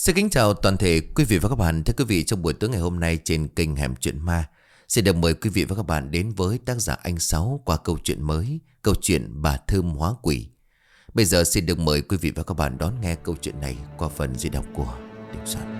Xin kính chào toàn thể quý vị và các bạn. Thưa quý vị, trong buổi tối ngày hôm nay trên kênh Hẻm Chuyện Ma, xin được mời quý vị và các bạn đến với tác giả Anh Sáu qua câu chuyện mới, câu chuyện Bà Thơm Hóa Quỷ. Bây giờ xin được mời quý vị và các bạn đón nghe câu chuyện này qua phần diễn đọc của Đình Soạn.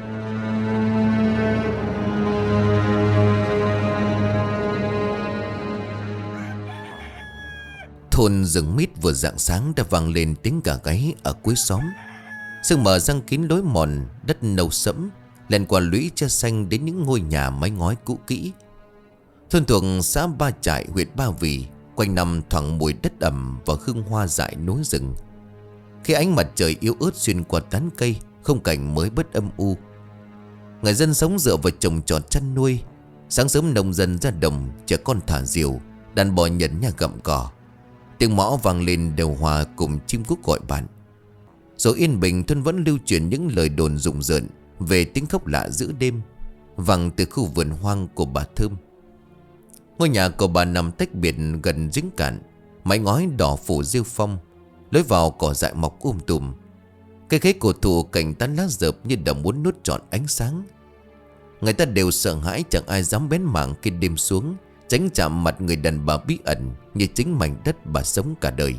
Thôn rừng mít vừa rạng sáng đã vang lên tiếng gà gáy ở cuối xóm. Sương mờ răng kín lối mòn đất nâu sẫm, len qua lũy tre xanh đến những ngôi nhà mái ngói cũ kỹ. Thôn thuộc xã Ba Trại, huyện Ba Vì, quanh năm thoảng mùi đất ẩm và hương hoa dại núi rừng. Khi ánh mặt trời yếu ớt xuyên qua tán cây, khung cảnh mới bớt âm u. Người dân sống dựa vào trồng trọt chăn nuôi. Sáng sớm nông dân ra đồng, trẻ con thả diều, đàn bò nhẫn nhà gặm cỏ. Tiếng mõ vang lên đều hòa cùng chim cút gọi bạn. Rồi yên bình, thôn vẫn lưu truyền những lời đồn rùng rợn về tiếng khóc lạ giữa đêm, vang từ khu vườn hoang của bà Thơm. Ngôi nhà của bà nằm tách biệt gần giếng cạn, mái ngói đỏ phủ rêu phong, lối vào cỏ dại mọc tùm. Cây khế cổ thụ cành tán lá rợp như đã muốn nuốt trọn ánh sáng. Người ta đều sợ hãi, chẳng ai dám bén mảng khi đêm xuống, tránh chạm mặt người đàn bà bí ẩn như chính mảnh đất bà sống cả đời.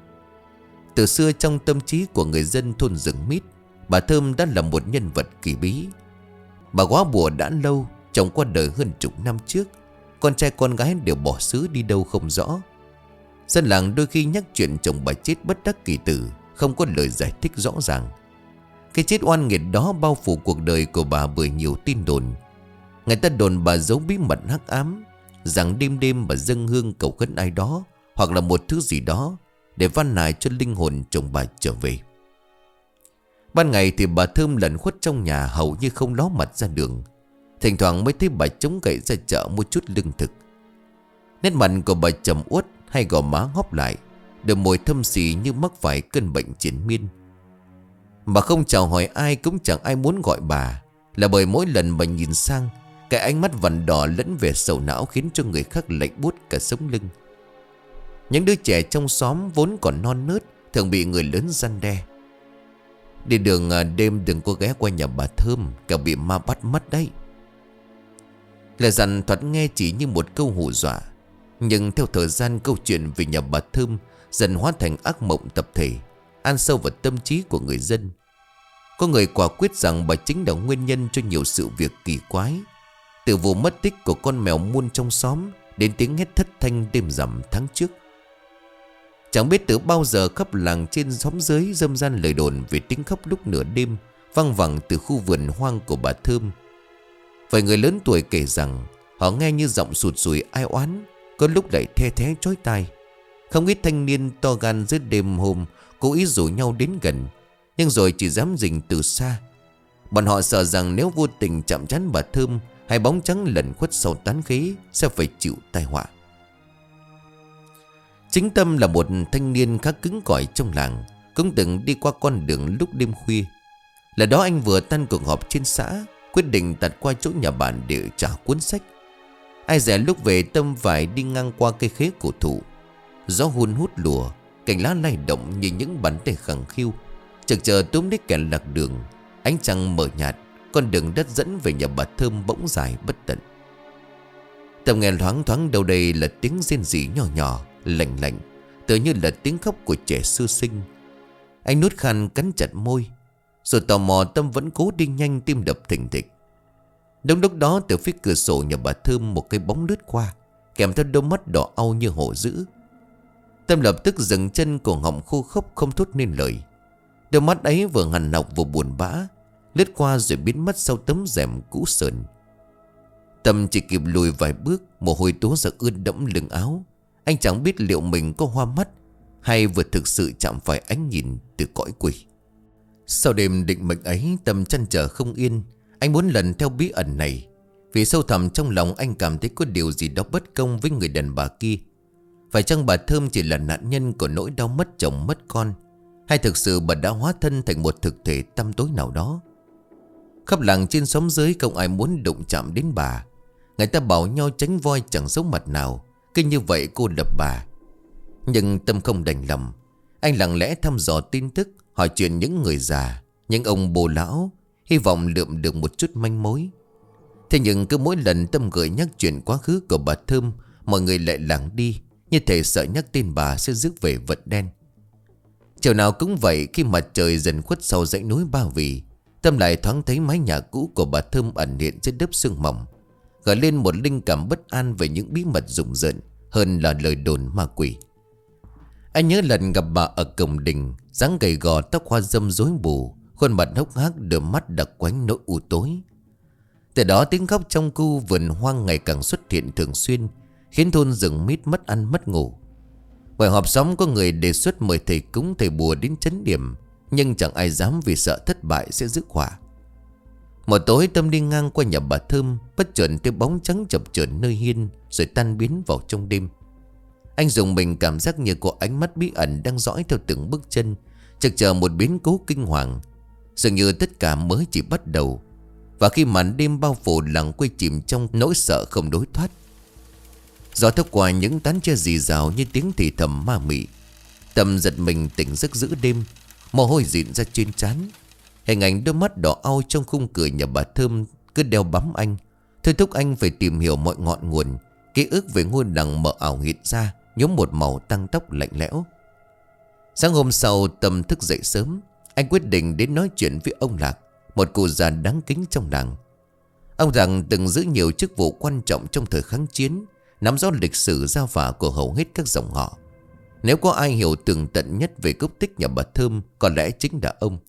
Từ xưa trong tâm trí của người dân thôn rừng mít, bà Thơm đã là một nhân vật kỳ bí. Bà góa bùa đã lâu, chồng qua đời hơn chục năm trước, con trai con gái đều bỏ xứ đi đâu không rõ. Dân làng đôi khi nhắc chuyện chồng bà chết bất đắc kỳ tử, không có lời giải thích rõ ràng. Cái chết oan nghiệt đó bao phủ cuộc đời của bà bởi nhiều tin đồn. Người ta đồn bà giấu bí mật hắc ám, rằng đêm đêm bà dâng hương cầu khấn ai đó hoặc là một thứ gì đó để van nài cho linh hồn chồng bà trở về. Ban ngày thì bà Thơm lẩn khuất trong nhà, hầu như không ló mặt ra đường. Thỉnh thoảng mới thấy bà chống gậy ra chợ mua chút lương thực. Nét mặt của bà trầm uất, hai gò má hóp lại, đôi môi thâm xì như mắc phải cơn bệnh triền miên. Bà không chào hỏi ai, cũng chẳng ai muốn gọi bà, là bởi mỗi lần bà nhìn sang, cái ánh mắt vằn đỏ lẫn vẻ sầu não khiến cho người khác lạnh buốt cả sống lưng. Những đứa trẻ trong xóm vốn còn non nớt thường bị người lớn răn đe: đi đường đêm đừng có ghé qua nhà bà Thơm, kẻo bị ma bắt mất đấy. Lời dặn thoạt nghe chỉ như một câu hù dọa, nhưng theo thời gian câu chuyện về nhà bà Thơm dần hóa thành ác mộng tập thể, ăn sâu vào tâm trí của người dân. Có người quả quyết rằng bà chính là nguyên nhân cho nhiều sự việc kỳ quái, từ vụ mất tích của con mèo muôn trong xóm đến tiếng hét thất thanh đêm rằm tháng trước. Chẳng biết từ bao giờ khắp làng trên xóm dưới râm ran lời đồn về tiếng khóc lúc nửa đêm văng vẳng từ khu vườn hoang của bà Thơm. Vài người lớn tuổi kể rằng họ nghe như giọng sụt sùi ai oán, có lúc lại the thé chói tai. Không ít thanh niên to gan giữa đêm hôm cố ý rủ nhau đến gần, nhưng rồi chỉ dám rình từ xa. Bọn họ sợ rằng nếu vô tình chạm trán bà Thơm hay bóng trắng lẩn khuất sau tán khế sẽ phải chịu tai họa. Chính Tâm là một thanh niên khá cứng cỏi trong làng, cũng từng đi qua con đường lúc đêm khuya. Lần đó anh vừa tan cuộc họp trên xã, quyết định tạt qua chỗ nhà bạn để trả cuốn sách. Ai dè lúc về Tâm phải đi ngang qua cây khế cổ thụ. Gió hun hút lùa, cành lá lay động như những bàn tay khẳng khiu, chực chờ túm lấy kẻ lạc đường. Ánh trăng mờ nhạt, con đường đất dẫn về nhà bà Thơm bỗng dài bất tận. Tâm nghe thoáng thoáng đâu đây là tiếng rên rỉ nhỏ nhỏ, lạnh lạnh, tựa như là tiếng khóc của trẻ sơ sinh. Anh nuốt khăn cắn chặt môi, rồi tò mò Tâm vẫn cố đi nhanh, tim đập thình thịch. Đúng lúc đó từ phía cửa sổ nhà bà Thơm một cái bóng lướt qua, kèm theo đôi mắt đỏ au như hổ dữ. Tâm lập tức dừng chân, cổ họng khô khốc không thốt nên lời. Đôi mắt ấy vừa hằn học vừa buồn bã, lướt qua rồi biến mất sau tấm rèm cũ sờn. Tâm chỉ kịp lùi vài bước, mồ hôi túa ra ướt đẫm lưng áo. Anh chẳng biết liệu mình có hoa mắt hay vừa thực sự chạm phải ánh nhìn từ cõi quỷ. Sau đêm định mệnh ấy, Tâm trăn trở không yên. Anh muốn lần theo bí ẩn này, vì sâu thẳm trong lòng anh cảm thấy có điều gì đó bất công với người đàn bà kia. Phải chăng bà Thơm chỉ là nạn nhân của nỗi đau mất chồng mất con, hay thực sự bà đã hóa thân thành một thực thể tăm tối nào đó? Khắp làng trên xóm dưới không ai muốn đụng chạm đến bà. Người ta bảo nhau tránh voi chẳng giấu mặt nào, cứ như vậy cô lập bà. Nhưng Tâm không đành lòng. Anh lặng lẽ thăm dò tin tức, hỏi chuyện những người già, những ông bồ lão, hy vọng lượm được một chút manh mối. Thế nhưng cứ mỗi lần Tâm gợi nhắc chuyện quá khứ của bà Thơm, mọi người lại lảng đi, như thể sợ nhắc tên bà sẽ rước về vật đen. Chiều nào cũng vậy, khi mặt trời dần khuất sau dãy núi Ba Vì, Tâm lại thoáng thấy mái nhà cũ của bà Thơm ẩn hiện trên lớp sương mỏng, gợi lên một linh cảm bất an về những bí mật rùng rợn hơn là lời đồn ma quỷ. Anh nhớ lần gặp bà ở cổng đình, dáng gầy gò, tóc hoa râm rối bù, khuôn mặt hốc hác, đôi mắt đặc quánh nỗi u tối. Từ đó tiếng khóc trong khu vườn hoang ngày càng xuất hiện thường xuyên, khiến thôn rừng mít mất ăn mất ngủ. Buổi họp xóm có người đề xuất mời thầy cúng thầy bùa đến trấn điểm, nhưng chẳng ai dám vì sợ thất bại sẽ rước họa. Một tối Tâm đi ngang qua nhà bà Thơm, bất chợt thấy bóng trắng chập chờn nơi hiên rồi tan biến vào trong đêm. Anh dùng mình cảm giác như có ánh mắt bí ẩn đang dõi theo từng bước chân, chực chờ một biến cố kinh hoàng. Dường như tất cả mới chỉ bắt đầu, và khi màn đêm bao phủ làng quê chìm trong nỗi sợ không đối thoát. Gió thốc qua những tán tre rì rào như tiếng thì thầm ma mị. Tâm giật mình tỉnh giấc giữa đêm, mồ hôi dịn ra trên trán. Hình ảnh đôi mắt đỏ au trong khung cửa nhà bà Thơm cứ đeo bám anh, thôi thúc anh phải tìm hiểu mọi ngọn nguồn. Ký ức về ngôi làng mờ ảo hiện ra, nhóm một màu tăng tóc lạnh lẽo. Sáng hôm sau Tâm thức dậy sớm, anh quyết định đến nói chuyện với ông Lạc, một cụ già đáng kính trong làng. Ông rằng từng giữ nhiều chức vụ quan trọng trong thời kháng chiến, nắm rõ lịch sử gia phả của hầu hết các dòng họ. Nếu có ai hiểu tường tận nhất về gốc tích nhà bà Thơm, có lẽ chính là ông.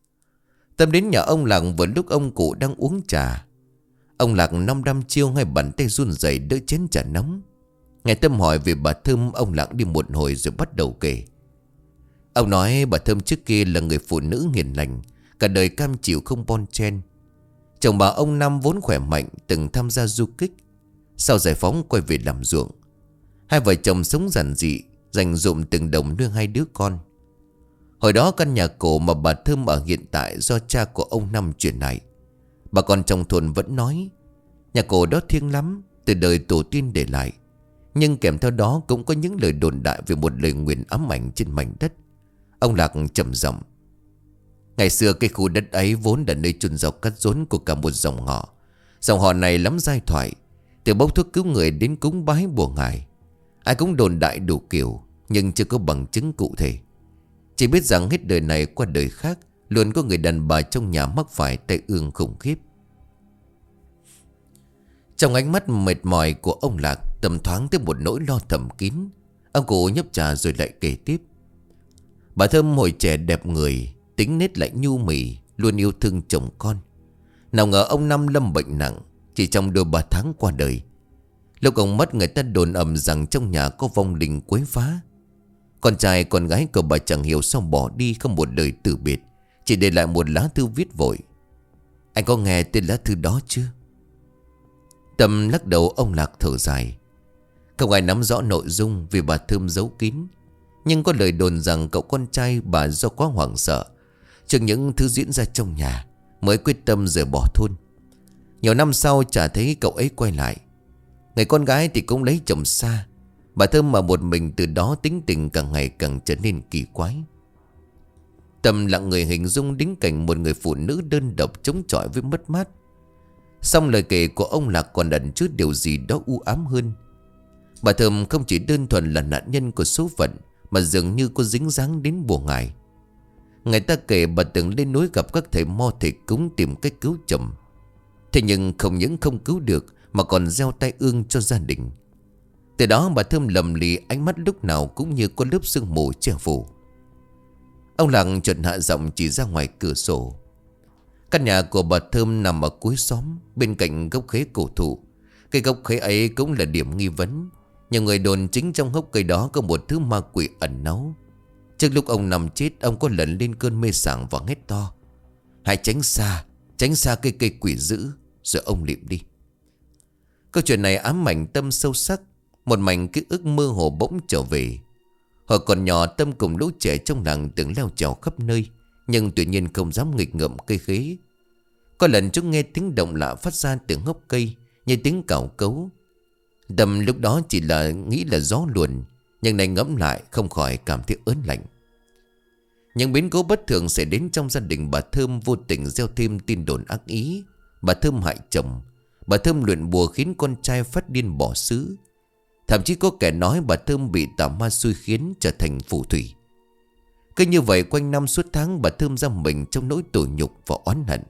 Tâm đến nhà ông Lạc vừa lúc ông cụ đang uống trà. Ông Lạc năm đăm chiêu, hai bàn tay run rẩy đỡ chén trà nóng. Nghe Tâm hỏi về bà Thơm, ông Lạc đi một hồi rồi bắt đầu kể. Ông nói bà Thơm trước kia là người phụ nữ hiền lành, cả đời cam chịu không bon chen. Chồng bà ông Năm vốn khỏe mạnh, từng tham gia du kích, sau giải phóng quay về làm ruộng. Hai vợ chồng sống giản dị, dành dụm từng đồng nuôi hai đứa con. Hồi đó căn nhà cổ mà bà Thơm ở hiện tại do cha của ông Năm chuyển lại. Bà con trong thôn vẫn nói nhà cổ đó thiêng lắm, từ đời tổ tiên để lại. Nhưng kèm theo đó cũng có những lời đồn đại về một lời nguyền ám ảnh trên mảnh đất. Ông Lạc trầm giọng. Ngày xưa cái khu đất ấy vốn là nơi chôn rau cắt rốn của cả một dòng họ. Dòng họ này lắm giai thoại, từ bốc thuốc cứu người đến cúng bái bùa ngải. Ai cũng đồn đại đủ kiểu, nhưng chưa có bằng chứng cụ thể. Chỉ biết rằng hết đời này qua đời khác, luôn có người đàn bà trong nhà mắc phải tai ương khủng khiếp. Trong ánh mắt mệt mỏi của ông Lạc, Tâm thoáng tới một nỗi lo thầm kín. Ông cụ nhấp trà rồi lại kể tiếp. Bà Thơm hồi trẻ đẹp người, tính nết lại nhu mì, luôn yêu thương chồng con. Nào ngờ ông Năm lâm bệnh nặng, chỉ trong đôi 3 tháng qua đời. Lúc ông mất, người ta đồn ầm rằng trong nhà có vong linh quấy phá. Con trai con gái của bà chẳng hiểu sao bỏ đi không một lời từ biệt, chỉ để lại một lá thư viết vội. Anh có nghe tên lá thư đó chưa? Tâm lắc đầu. Ông Lạc thở dài. Không ai nắm rõ nội dung vì bà Thơm giấu kín. Nhưng có lời đồn rằng cậu con trai bà do quá hoảng sợ trước những thứ diễn ra trong nhà mới quyết tâm rời bỏ thôn. Nhiều năm sau chả thấy cậu ấy quay lại. Người con gái thì cũng lấy chồng xa. Bà Thơm mà một mình, từ đó tính tình càng ngày càng trở nên kỳ quái. Tâm lặng người hình dung đến cảnh một người phụ nữ đơn độc chống chọi với mất mát. Song lời kể của ông Lạc còn ẩn chứa điều gì đó u ám hơn. Bà Thơm không chỉ đơn thuần là nạn nhân của số phận, mà dường như có dính dáng đến bùa ngải. Người ta kể bà từng lên núi gặp các thầy mo thầy cúng tìm cách cứu chồng. Thế nhưng không những không cứu được mà còn gieo tai ương cho gia đình. Từ đó bà Thơm lầm lì, ánh mắt lúc nào cũng như có lớp sương mù che phủ. Ông Lạc chợt hạ giọng chỉ ra ngoài cửa sổ. Căn nhà của bà Thơm nằm ở cuối xóm, bên cạnh gốc khế cổ thụ. Cây gốc khế ấy cũng là điểm nghi vấn. Nhiều người đồn chính trong hốc cây đó có một thứ ma quỷ ẩn náu. Trước lúc ông nằm chết, ông có lần lên cơn mê sảng và hét to. Hãy tránh xa cây quỷ dữ. Rồi ông liệm đi. Câu chuyện này ám ảnh Tâm sâu sắc. Một mảnh ký ức mơ hồ bỗng trở về. Hồi còn nhỏ, Tâm cùng lũ trẻ trong làng từng leo trèo khắp nơi, nhưng tuy nhiên không dám nghịch ngợm cây khế. Có lần chúng nghe tiếng động lạ phát ra từ hốc cây, như tiếng cào cấu. Tâm lúc đó chỉ là nghĩ là gió luồn, nhưng này ngẫm lại không khỏi cảm thấy ớn lạnh. Những biến cố bất thường xảy đến trong gia đình bà Thơm vô tình gieo thêm tin đồn ác ý. Bà Thơm hại chồng. Bà Thơm luyện bùa khiến con trai phát điên bỏ xứ. Thậm chí có kẻ nói bà Thơm bị tà ma xui khiến trở thành phù thủy. Cứ như vậy quanh năm suốt tháng bà Thơm giam mình trong nỗi tủi nhục và oán hận.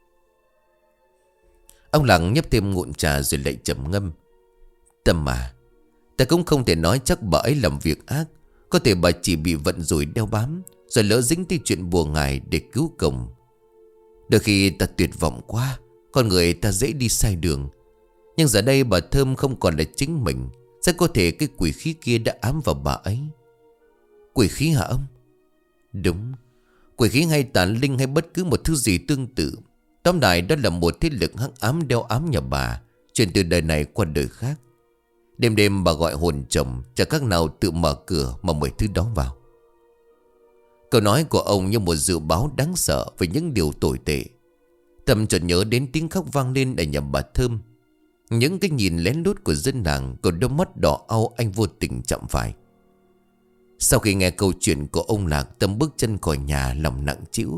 Ông Lặng nhấp thêm ngụm trà rồi lại trầm ngâm. Tâm à, ta cũng không thể nói chắc bà ấy làm việc ác. Có thể bà chỉ bị vận rủi đeo bám, rồi lỡ dính tới chuyện bùa ngài để cứu chồng. Đôi khi ta tuyệt vọng quá, con người ta dễ đi sai đường. Nhưng giờ đây bà Thơm không còn là chính mình. Rất có thể cái quỷ khí kia đã ám vào bà ấy. Quỷ khí hả ông? Đúng. Quỷ khí hay tà linh hay bất cứ một thứ gì tương tự, tóm lại đó là một thế lực hắc ám đeo ám nhà bà, truyền từ đời này qua đời khác. Đêm đêm bà gọi hồn chồng, chẳng khác nào tự mở cửa mà mời thứ đó vào. Câu nói của ông như một dự báo đáng sợ về những điều tồi tệ. Tâm chợt nhớ đến tiếng khóc vang lên ở nhà bà Thơm. Những cái nhìn lén lút của dân làng, còn đôi mắt đỏ au anh vô tình chạm phải. Sau khi nghe câu chuyện của ông Lạc, Tâm bước chân khỏi nhà lòng nặng trĩu.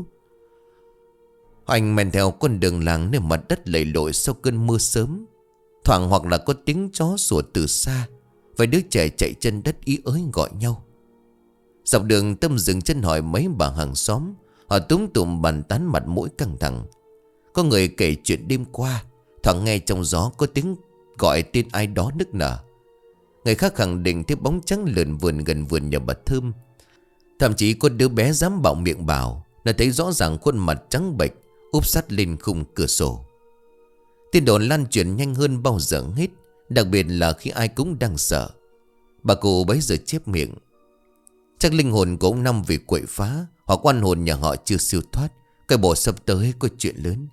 Anh men theo con đường làng nơi mặt đất lầy lội sau cơn mưa sớm. Thoảng hoặc là có tiếng chó sủa từ xa, vài đứa trẻ chạy chân đất ý ới gọi nhau. Dọc đường Tâm dừng chân hỏi mấy bà hàng xóm. Họ túm tụm bàn tán mặt mũi căng thẳng. Có người kể chuyện đêm qua, thoảng nghe trong gió có tiếng gọi tên ai đó nức nở. Người khác khẳng định thấy bóng trắng lượn vườn gần vườn nhà bà Thơm. Thậm chí có đứa bé dám bạo miệng bảo nó thấy rõ ràng khuôn mặt trắng bệch úp sát lên khung cửa sổ. Tin đồn lan truyền nhanh hơn bao giờ hết, đặc biệt là khi ai cũng đang sợ. Bà cụ bấy giờ chép miệng. Chắc linh hồn của ông Năm vì quậy phá, hoặc oan hồn nhà họ chưa siêu thoát, cái bộ sắp tới có chuyện lớn.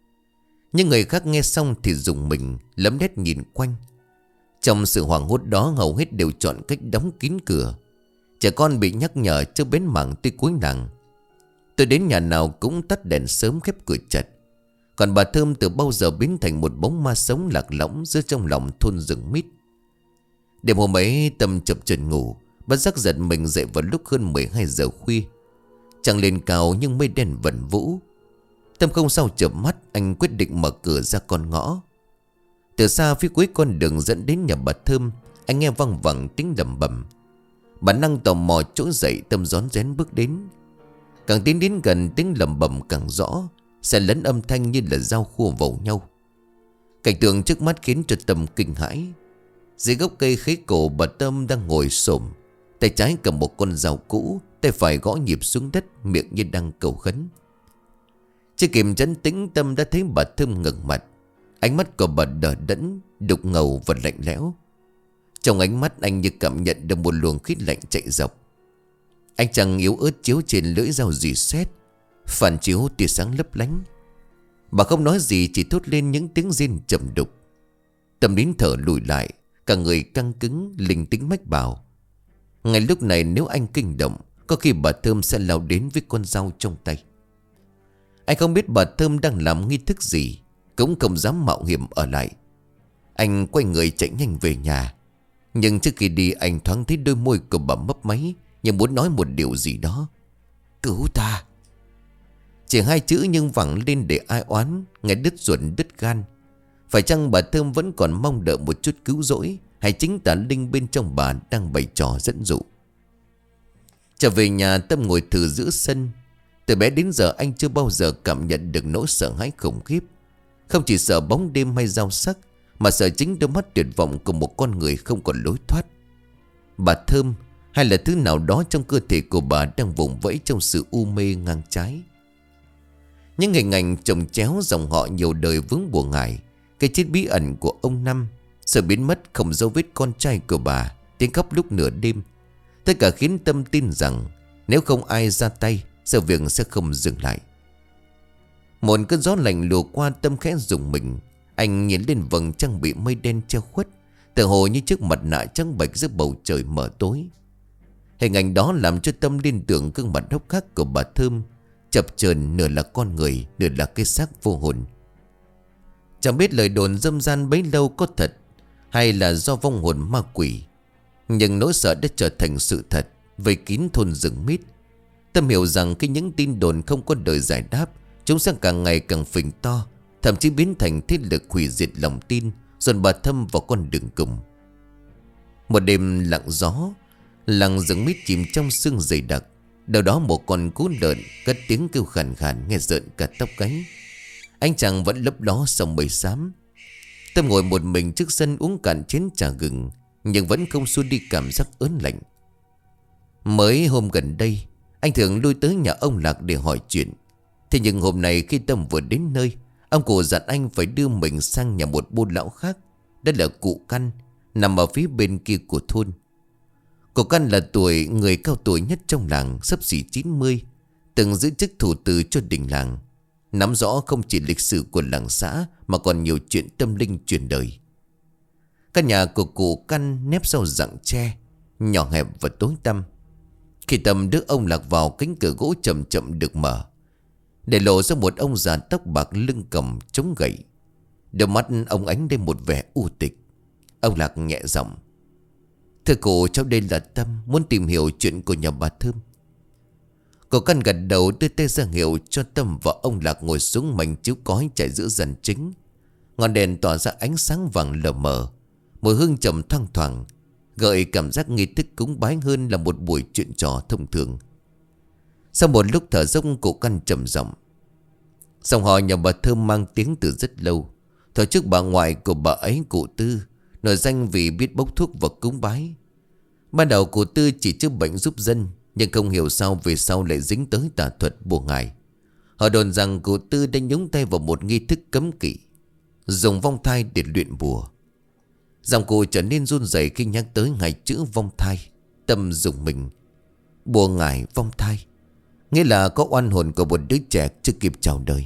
Nhưng người khác nghe xong thì rùng mình, lấm lét nhìn quanh. Trong sự hoảng hốt đó hầu hết đều chọn cách đóng kín cửa. Trẻ con bị nhắc nhở chưa bén mảng tới cuối làng. Tôi đến nhà nào cũng tắt đèn sớm, khép cửa chặt. Còn bà Thơm từ bao giờ biến thành một bóng ma sống lạc lõng giữa trong lòng thôn rừng mít. Đêm hôm ấy Tâm chập chờn ngủ, bất giác giật mình dậy vào lúc hơn 12 giờ khuya. Trăng lên cao nhưng mây đen vẩn vũ. Tâm không sao chợp mắt, anh quyết định mở cửa ra con ngõ. Từ xa phía cuối con đường dẫn đến nhà bà Thơm, anh nghe văng vẳng tiếng lẩm bẩm. Bản năng tò mò trỗi dậy, Tâm rón rén bước đến. Càng tiến đến gần, tiếng lẩm bẩm càng rõ, xen lẫn âm thanh như là dao khua vào nhau. Cảnh tượng trước mắt khiến cho Tâm kinh hãi. Dưới gốc cây khế cổ, bà Tâm đang ngồi xổm, tay trái cầm một con dao cũ, tay phải gõ nhịp xuống đất, miệng như đang cầu khấn. Chưa kịp trấn tĩnh, Tâm đã thấy bà Thơm ngẩng mặt. Ánh mắt của bà đờ đẫn, đục ngầu và lạnh lẽo. Trong ánh mắt anh như cảm nhận được một luồng khí lạnh chạy dọc. Ánh trăng yếu ớt chiếu trên lưỡi dao rỉ sét, phản chiếu tia sáng lấp lánh. Bà không nói gì, chỉ thốt lên những tiếng rên trầm đục. Tâm nín thở lùi lại, cả người căng cứng, linh tính mách bảo. Ngay lúc này nếu anh kinh động, có khi bà Thơm sẽ lao đến với con dao trong tay. Anh không biết bà Thơm đang làm nghi thức gì, cũng không dám mạo hiểm ở lại. Anh quay người chạy nhanh về nhà. Nhưng trước khi đi, anh thoáng thấy đôi môi của bà mấp máy, như muốn nói một điều gì đó. Cứu ta. Chỉ hai chữ nhưng vẳng lên để ai oán, nghe đứt ruột đứt gan. Phải chăng bà Thơm vẫn còn mong đợi một chút cứu rỗi, hay chính tà linh bên trong bà đang bày trò dẫn dụ? Trở về nhà, Tâm ngồi thừ giữa sân. Từ bé đến giờ anh chưa bao giờ cảm nhận được nỗi sợ hãi khủng khiếp. Không chỉ sợ bóng đêm hay dao sắc, mà sợ chính đôi mắt tuyệt vọng của một con người không còn lối thoát. Bà Thơm, hay là thứ nào đó trong cơ thể của bà đang vùng vẫy trong sự u mê ngang trái. Những hình ảnh chồng chéo dòng họ nhiều đời vướng bùa ngải, cái chết bí ẩn của ông Năm, sự biến mất không dấu vết con trai của bà, tiếng khóc lúc nửa đêm, tất cả khiến Tâm tin rằng nếu không ai ra tay, sự việc sẽ không dừng lại. Một cơn gió lạnh lùa qua, Tâm khẽ rùng mình. Anh nhìn lên vầng trăng bị mây đen che khuất, tựa hồ như chiếc mặt nạ trắng bệch giữa bầu trời mờ tối. Hình ảnh đó làm cho Tâm liên tưởng gương mặt hốc hác của bà Thơm, chập chờn nửa là con người, nửa là cái xác vô hồn. Chẳng biết lời đồn dâm gian bấy lâu có thật, hay là do vong hồn ma quỷ, nhưng nỗi sợ đã trở thành sự thật, vây kín thôn rừng mít. Tâm hiểu rằng khi những tin đồn không có lời giải đáp, chúng sẽ càng ngày càng phình to, thậm chí biến thành thế lực hủy diệt lòng tin, dồn bà Thâm vào con đường cùng. Một đêm lặng gió, làng rừng mít chìm trong sương dày đặc. Đâu đó một con cú lợn cất tiếng kêu khàn khàn nghe rợn cả tóc gáy. Ánh trăng vẫn lấp ló sông mây xám. Tâm ngồi một mình trước sân uống cạn chén trà gừng, nhưng vẫn không xua đi cảm giác ớn lạnh. Mới hôm gần đây, anh thường lui tới nhà ông Lạc để hỏi chuyện. Thế nhưng hôm nay khi Tâm vừa đến nơi, ông cụ dặn anh phải đưa mình sang nhà một bô lão khác. Đó là cụ Căn, nằm ở phía bên kia của thôn. Cụ Căn là người cao tuổi nhất trong làng, xấp xỉ 90, từng giữ chức thủ từ cho đình làng, nắm rõ không chỉ lịch sử của làng xã mà còn nhiều chuyện tâm linh truyền đời. Căn nhà của cụ Căn nép sau rặng tre, nhỏ hẹp và tối tăm. Khi Tâm đưa ông Lạc vào, cánh cửa gỗ chậm chậm được mở, để lộ ra một ông già tóc bạc lưng còng chống gậy. Đôi mắt ông ánh lên một vẻ u tịch. Ông Lạc nhẹ giọng: "Thưa cụ, cháu đây là Tâm, muốn tìm hiểu chuyện của nhà bà Thơm." Cụ Căn gật đầu, đưa tay ra hiệu cho Tâm và ông Lạc ngồi xuống mảnh chiếu cói trải giữa dàn chính. Ngọn đèn tỏa ra ánh sáng vàng lờ mờ, mùi hương trầm thoang thoảng, gợi cảm giác nghi thức cúng bái hơn là một buổi chuyện trò thông thường. Sau một lúc thở dốc, cụ Căn trầm giọng: "Dòng họ nhà bà Thơm mang tiếng từ rất lâu. Thời trước bà ngoại của bà ấy, cụ Tư, nổi danh vì biết bốc thuốc và cúng bái. Ban đầu cụ Tư chỉ chữa bệnh giúp dân, nhưng không hiểu sao về sau lại dính tới tà thuật bùa ngải. Họ đồn rằng cụ Tư đã nhúng tay vào một nghi thức cấm kỵ, dùng vong thai để luyện bùa." Giọng cụ trở nên run rẩy khi nhắc tới hai chữ vong thai. Tâm dùng mình. Bùa ngải vong thai, nghĩa là có oan hồn của một đứa trẻ chưa kịp chào đời.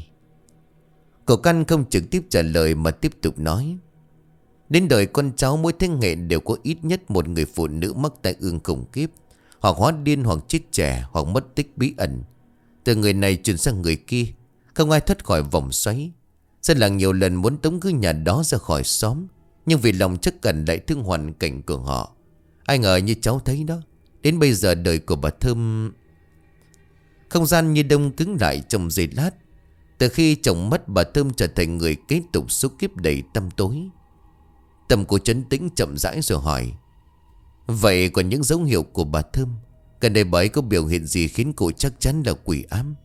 Cậu Căn không trực tiếp trả lời mà tiếp tục nói: "Đến đời con cháu mỗi thế hệ đều có ít nhất một người phụ nữ mắc tai ương khủng khiếp, hoặc hóa điên, hoặc chết trẻ, hoặc mất tích bí ẩn. Từ người này chuyển sang người kia, không ai thoát khỏi vòng xoáy. Dân làng nhiều lần muốn tống cứ nhà đó ra khỏi xóm, nhưng vì lòng chắc cần lại thương hoàn cảnh của họ. Ai ngờ như cháu thấy đó, đến bây giờ đời của bà Thơm..." Không gian như đông cứng lại trong giây lát. Từ khi chồng mất, bà Thơm trở thành người kế tục số kiếp đầy tăm tối. Tâm của trấn tĩnh chậm rãi rồi hỏi: "Vậy còn những dấu hiệu của bà Thơm, gần đây bà ấy có biểu hiện gì khiến cô chắc chắn là quỷ ám?"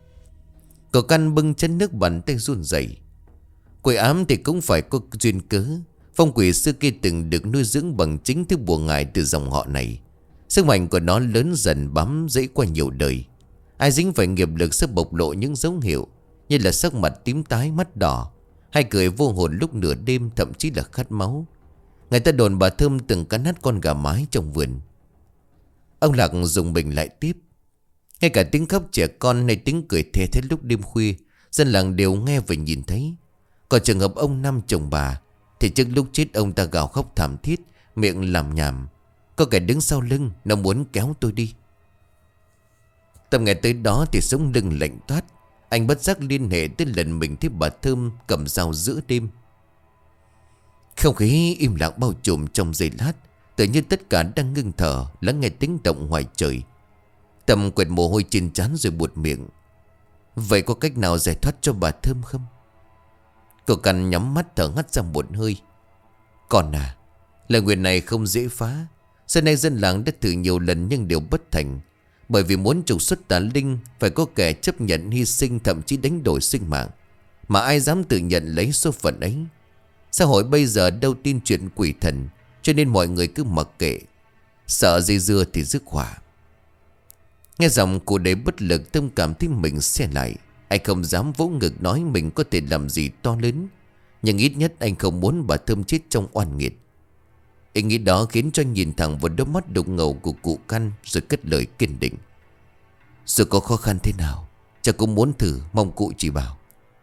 Cậu Căn bưng chén nước, bàn tay run rẩy. "Quỷ ám thì cũng phải có duyên cớ. Phong quỷ xưa kia từng được nuôi dưỡng bằng chính thứ bùa ngải từ dòng họ này. Sức mạnh của nó lớn dần, bám rễ qua nhiều đời. Ai dính phải nghiệp lực sẽ bộc lộ những dấu hiệu như là sắc mặt tím tái, mắt đỏ, hay cười vô hồn lúc nửa đêm, thậm chí là khát máu. Người ta đồn bà Thơm từng cắn nát con gà mái trong vườn." Ông Lạc dùng mình lại tiếp: "Ngay cả tiếng khóc trẻ con hay tiếng cười thề thét lúc đêm khuya, dân làng đều nghe và nhìn thấy. Còn trường hợp ông Năm chồng bà thì trước lúc chết ông ta gào khóc thảm thiết, miệng làm nhảm. Có kẻ đứng sau lưng, nó muốn kéo tôi đi." Tâm nghe tới đó thì sống lưng lạnh toát. Anh bất giác liên hệ tới lần mình thấy bà Thơm cầm dao giữa đêm. Không khí im lặng bao trùm trong giây lát. Tự nhiên tất cả đang ngưng thở, lắng nghe tiếng động ngoài trời. Tâm quệt mồ hôi trên trán rồi buột miệng: "Vậy có cách nào giải thoát cho bà Thơm không?" Cậu Căn nhắm mắt thở hắt ra một hơi: "Còn à, lời nguyện này không dễ phá. Xưa nay dân làng đã thử nhiều lần nhưng đều bất thành. Bởi vì muốn trục xuất tà linh, phải có kẻ chấp nhận hy sinh, thậm chí đánh đổi sinh mạng. Mà ai dám tự nhận lấy số phận ấy? Xã hội bây giờ đâu tin chuyện quỷ thần, cho nên mọi người cứ mặc kệ, sợ dây dưa thì rước họa." Nghe giọng cụ đầy bất lực, Tâm cảm thấy mình xe lại. Anh không dám vỗ ngực nói mình có thể làm gì to lớn, nhưng ít nhất anh không muốn bà Thơm chết trong oan nghiệt. Ý nghĩ đó khiến cho nhìn thẳng vào đôi mắt đục ngầu của cụ Căn, rồi cất lời kiên định: "Dù có khó khăn thế nào, cha cũng muốn thử, mong cụ chỉ bảo."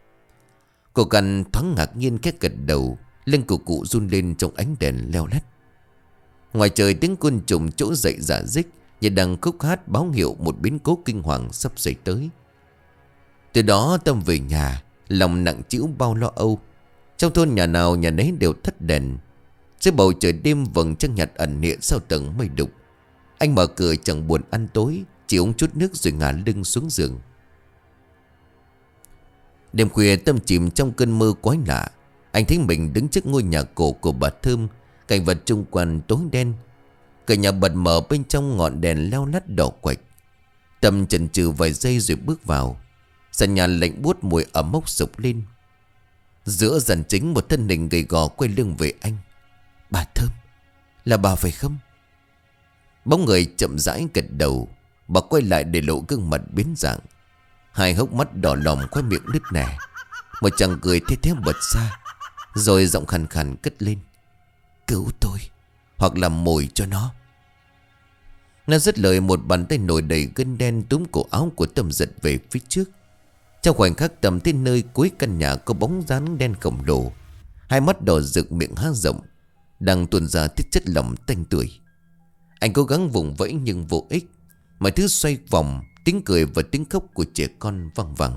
Cụ Căn thoáng ngạc nhiên khẽ gật đầu. Lưng của cụ run lên trong ánh đèn leo lét. Ngoài trời tiếng côn trùng trỗi dậy rả rích, như đang khúc hát báo hiệu một biến cố kinh hoàng sắp xảy tới. Từ đó Tâm về nhà, lòng nặng trĩu bao lo âu. Trong thôn nhà nào nhà nấy đều thắp đèn. Dưới bầu trời đêm vầng trăng nhạt ẩn hiện sau tầng mây đục. Anh mở cửa chẳng buồn ăn tối, Chỉ uống chút nước rồi ngả lưng xuống giường. Đêm khuya Tâm chìm trong cơn mơ quái lạ. Anh thấy mình đứng trước ngôi nhà cổ của bà Thơm. Cảnh vật chung quanh tối đen. Cửa nhà bật mở, bên trong ngọn đèn leo lắt đỏ quạch. Tâm chần chừ vài giây rồi bước vào. Sàn nhà lạnh buốt, mùi ẩm mốc sục lên. Giữa dàn chính một thân hình gầy gò quay lưng về anh. Bà Thơm, là bà phải không? Bóng người chậm rãi gật đầu. Bà quay lại để lộ gương mặt biến dạng. Hai hốc mắt đỏ lòm, khoe miệng nứt nẻ. Một chàng cười thê thé bật ra. Rồi giọng khàn khàn cất lên. Cứu tôi, hoặc làm mồi cho nó. Nó dứt lời, một bàn tay nổi đầy gân đen túm cổ áo của Tâm giật về phía trước. Trong khoảnh khắc Tâm tới nơi cuối căn nhà có bóng dáng đen khổng lồ. Hai mắt đỏ rực, miệng há rộng, đang tuôn ra tiết chất lỏng tanh tưởi. Anh cố gắng vùng vẫy nhưng vô ích. Mọi thứ xoay vòng, tiếng cười và tiếng khóc của trẻ con vang vẳng.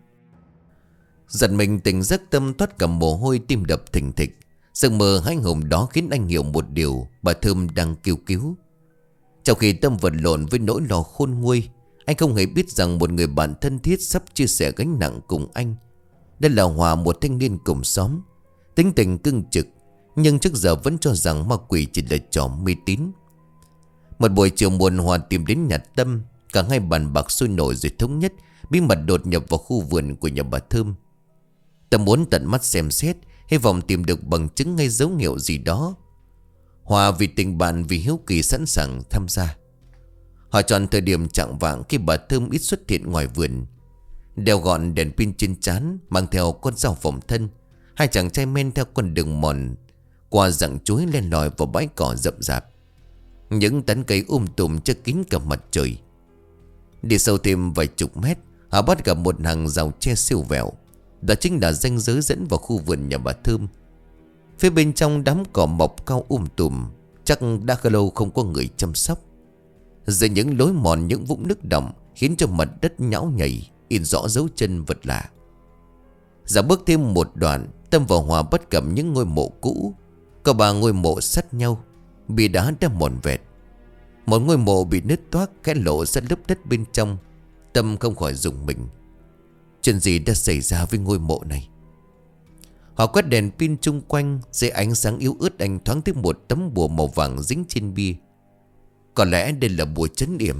Giật mình tỉnh giấc, Tâm toát cả mồ hôi, tim đập thình thịch. Giấc mơ hãi hùng đó khiến anh hiểu một điều: bà Thơm đang kêu cứu. Trong khi Tâm vật lộn với nỗi lo khôn nguôi, anh không hề biết rằng một người bạn thân thiết sắp chia sẻ gánh nặng cùng anh. Đây là Hòa, một thanh niên cùng xóm, tính tình cưng trực, nhưng trước giờ vẫn cho rằng ma quỷ chỉ là trò mê tín. Một buổi chiều muộn, Hòa tìm đến nhà Tâm. Cả hai bàn bạc sôi nổi rồi thống nhất bí mật đột nhập vào khu vườn của nhà bà Thơm. Tâm muốn tận mắt xem xét, hy vọng tìm được bằng chứng hay dấu hiệu gì đó. Hòa vì tình bạn, vì hiếu kỳ sẵn sàng tham gia. Họ chọn thời điểm chạng vạng khi bà Thơm ít xuất hiện ngoài vườn. Đeo gọn đèn pin trên trán, mang theo con dao phòng thân, hai chàng trai men theo con đường mòn qua rặng chuối len lỏi vào bãi cỏ rậm rạp. Những tán cây tùm che kín cả mặt trời. Đi sâu thêm vài chục mét, họ bắt gặp một hàng rào tre siêu vẹo. Đó chính là ranh giới dẫn vào khu vườn nhà bà Thơm. Phía bên trong đám cỏ mọc cao tùm, chắc đã lâu không có người chăm sóc. Giữa những lối mòn, những vũng nước đọng khiến cho mặt đất nhão nhảy, in rõ dấu chân vật lạ. Giả bước thêm một đoạn, Tâm và Hòa bắt gặp những ngôi mộ cũ. Có 3 ngôi mộ sát nhau, bị đá đã mòn vẹt. Một ngôi mộ bị nứt toác, khẽ lộ ra lớp đất bên trong. Tâm không khỏi rùng mình. Chuyện gì đã xảy ra với ngôi mộ này? Họ quét đèn pin chung quanh, dưới ánh sáng yếu ớt anh thoáng thấy một tấm bùa màu vàng dính trên bia. Có lẽ đây là bùa trấn yểm.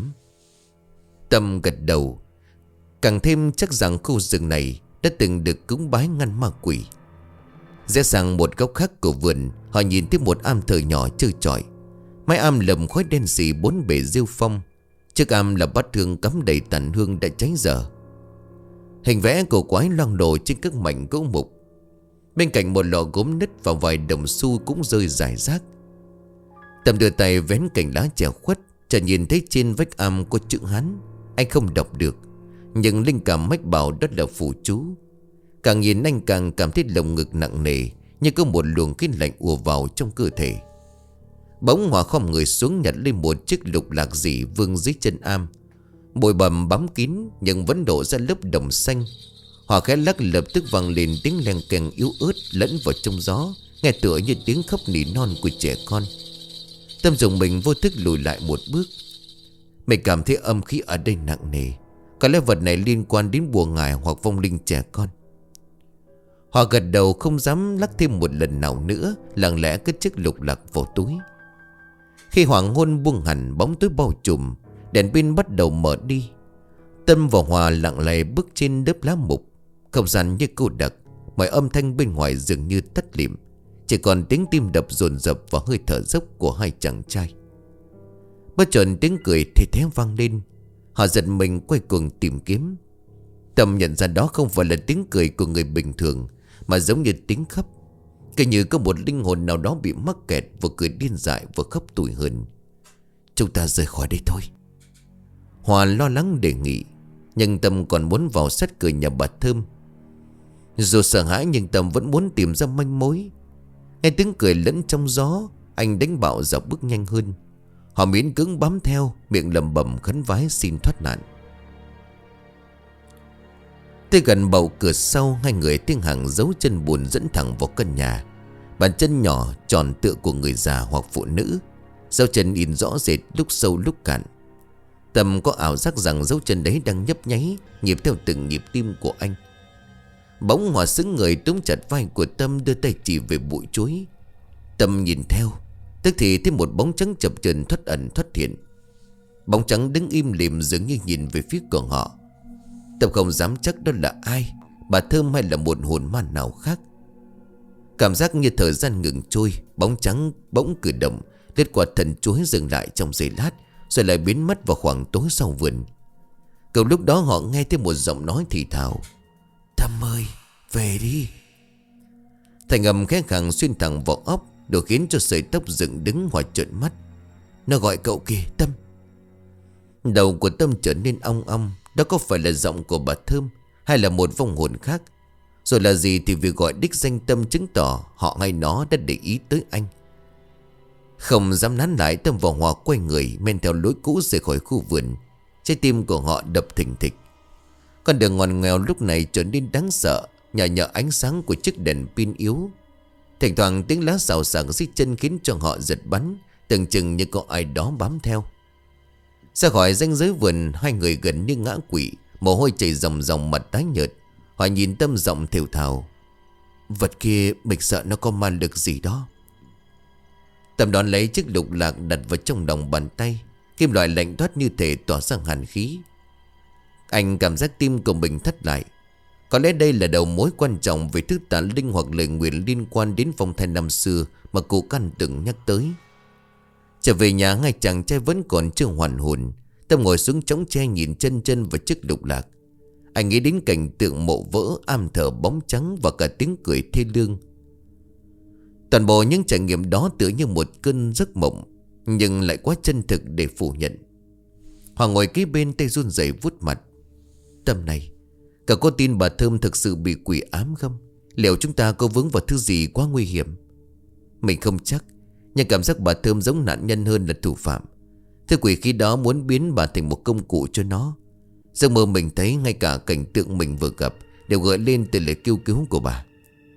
Tâm gật đầu, càng thêm chắc rằng khu rừng này đã từng được cúng bái ngăn ma quỷ. Rẽ sang một góc khác của vườn, họ nhìn thấy một am thờ nhỏ trơ trọi. Mái am lầm khói đen xì, 4 bể rêu phong. Trước am là bát hương cắm đầy tàn hương đã cháy dở. Hình vẽ cổ quái loang lổ trên các mảnh gỗ mục. Bên cạnh một lọ gốm nứt và vài đồng xu cũng rơi rải rác. Tâm đưa tay vén cành lá che khuất, chợt nhìn thấy trên vách am có chữ Hán. Anh không đọc được, nhưng linh cảm mách bảo đó là phù chú. Càng nhìn anh càng cảm thấy lồng ngực nặng nề, như có một luồng khí lạnh ùa vào trong cơ thể. Bỗng Hòa khom người xuống nhặt lên một chiếc lục lạc dị vương dưới chân am. Bụi bặm bám kín nhưng vẫn đổ ra lớp đồng xanh. Hòa khẽ lắc, lập tức vang lên tiếng leng keng yếu ớt lẫn vào trong gió, nghe tựa như tiếng khóc nỉ non của trẻ con. Tâm dùng mình vô thức lùi lại một bước. Mình cảm thấy âm khí ở đây nặng nề. Có lẽ vật này liên quan đến bùa ngải hoặc vong linh trẻ con. Hòa gật đầu, không dám lắc thêm một lần nào nữa, lặng lẽ cất chiếc lục lạc vào túi. Khi hoàng hôn buông hẳn, bóng tối bao trùm, đèn pin bắt đầu mở đi. Tâm và Hòa lặng lẽ bước trên lớp lá mục. Không gian như cô đặc, mọi âm thanh bên ngoài dường như tắt lịm, chỉ còn tiếng tim đập dồn dập và hơi thở dốc của hai chàng trai. Bất chợt tiếng cười thê thé vang lên. Họ giật mình quay cuồng tìm kiếm. Tâm nhận ra đó không phải là tiếng cười của người bình thường, mà giống như tiếng khóc. Cứ như có một linh hồn nào đó bị mắc kẹt, vừa cười điên dại vừa khóc tủi hờn. Chúng ta rời khỏi đây thôi, Hòa lo lắng đề nghị. Nhưng Tâm còn muốn vào sát cửa nhà bà Thơm. Dù sợ hãi nhưng Tâm vẫn muốn tìm ra manh mối. Nghe tiếng cười lẫn trong gió, anh đánh bạo dọc bước nhanh hơn. Họ miễn cưỡng bám theo, miệng lẩm bẩm khấn vái xin thoát nạn. Tới gần bầu cửa sau, hai người tiếng hàng dấu chân buồn dẫn thẳng vào căn nhà. Bàn chân nhỏ tròn tựa của người già hoặc phụ nữ, dấu chân in rõ rệt lúc sâu lúc cạn. Tâm có ảo giác rằng dấu chân đấy đang nhấp nháy, nhịp theo từng nhịp tim của anh. Bỗng Hòa xứng người túm chặt vai của Tâm, đưa tay chỉ về bụi chuối. Tâm nhìn theo, tức thì thấy một bóng trắng chập chờn thoát ẩn thoát hiện. Bóng trắng đứng im lìm dường như nhìn về phía của họ. Tâm không dám chắc đó là ai, bà Thơm hay là một hồn ma nào khác. Cảm giác như thời gian ngừng trôi, bóng trắng bỗng cử động, lướt qua thân chuối dừng lại trong giây lát, rồi lại biến mất vào khoảng tối sau vườn. Cùng lúc đó họ nghe thấy một giọng nói thì thào: "Tâm ơi, về đi." Thành âm khẽ khàng xuyên thẳng vào óc, đồ khiến cho sợi tóc dựng đứng. Hòa trợn mắt. Nó gọi cậu kìa, Tâm. Đầu của Tâm trở nên ong ong. Đó có phải là giọng của bà Thơm, hay là một vong hồn khác? Rồi là gì thì việc gọi đích danh Tâm chứng tỏ họ hay nó đã để ý tới anh. Không dám nán lại, Tâm và Hòa quay người men theo lối cũ rời khỏi khu vườn. Trái tim của họ đập thình thịch. Con đường ngoằn ngoèo lúc này trở nên đáng sợ, nhờ ánh sáng của chiếc đèn pin yếu. Thỉnh thoảng tiếng lá xào xạc dưới chân khiến cho họ giật bắn, tưởng chừng như có ai đó bám theo. Ra khỏi ranh giới vườn, hai người gần như ngã quỵ, mồ hôi chảy ròng ròng, mặt tái nhợt. Họ nhìn Tâm giọng thều thào: "Vật kia mình sợ nó có ma lực gì đó." Tâm đón lấy chiếc lục lạc đặt vào trong lòng bàn tay. Kim loại lạnh toát như thể tỏa ra hàn khí. Anh cảm giác tim của mình thắt lại. Có lẽ đây là đầu mối quan trọng về thứ tà linh hoặc lời nguyền liên quan đến phong thai năm xưa mà cụ Căn từng nhắc tới. Trở về nhà, ngay chàng trai vẫn còn chưa hoàn hồn. Tâm ngồi xuống chõng tre nhìn chân vào chiếc lục lạc. Anh nghĩ đến cảnh tượng mộ vỡ, am thờ bóng trắng và cả tiếng cười thê lương. Toàn bộ những trải nghiệm đó tựa như một cơn giấc mộng, nhưng lại quá chân thực để phủ nhận. Họ ngồi kế bên, tay run rẩy vuốt mặt. "Tâm này, cậu có tin bà Thơm thực sự bị quỷ ám không? Liệu chúng ta có vướng vào thứ gì quá nguy hiểm?" "Mình không chắc, nhưng cảm giác bà Thơm giống nạn nhân hơn là thủ phạm. Thứ quỷ khí đó muốn biến bà thành một công cụ cho nó. Giấc mơ mình thấy ngay cả cảnh tượng mình vừa gặp đều gợi lên từ lời kêu cứu của bà."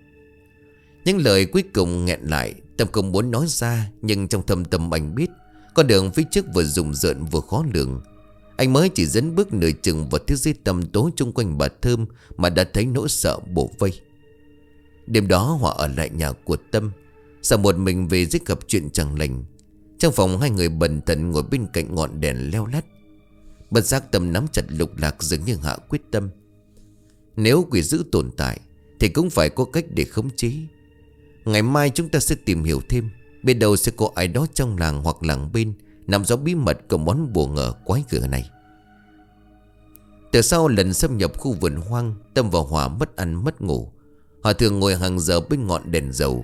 Những lời cuối cùng nghẹn lại. Tâm không muốn nói ra, nhưng trong thâm tâm anh biết con đường phía trước vừa rùng rợn vừa khó lường. Anh mới chỉ dẫn bước nửa chừng vào thế giới tăm tối chung quanh bà Thơm mà đã thấy nỗi sợ bổ vây. Đêm đó Hòa ở lại nhà của Tâm. Sợ một mình về giết gặp chuyện chẳng lành. Trong phòng, hai người bần thần ngồi bên cạnh ngọn đèn leo lắt. Bất giác Tâm nắm chặt lục lạc, dường như hạ quyết tâm. Nếu quỷ dữ tồn tại thì cũng phải có cách để khống chế. Ngày mai chúng ta sẽ tìm hiểu thêm. Biết đâu sẽ có ai đó trong làng hoặc làng bên nằm rõ bí mật của món bùa ngờ quái gở này. Từ sau lần xâm nhập khu vườn hoang, Tâm và Hòa mất ăn mất ngủ. Họ thường ngồi hàng giờ bên ngọn đèn dầu,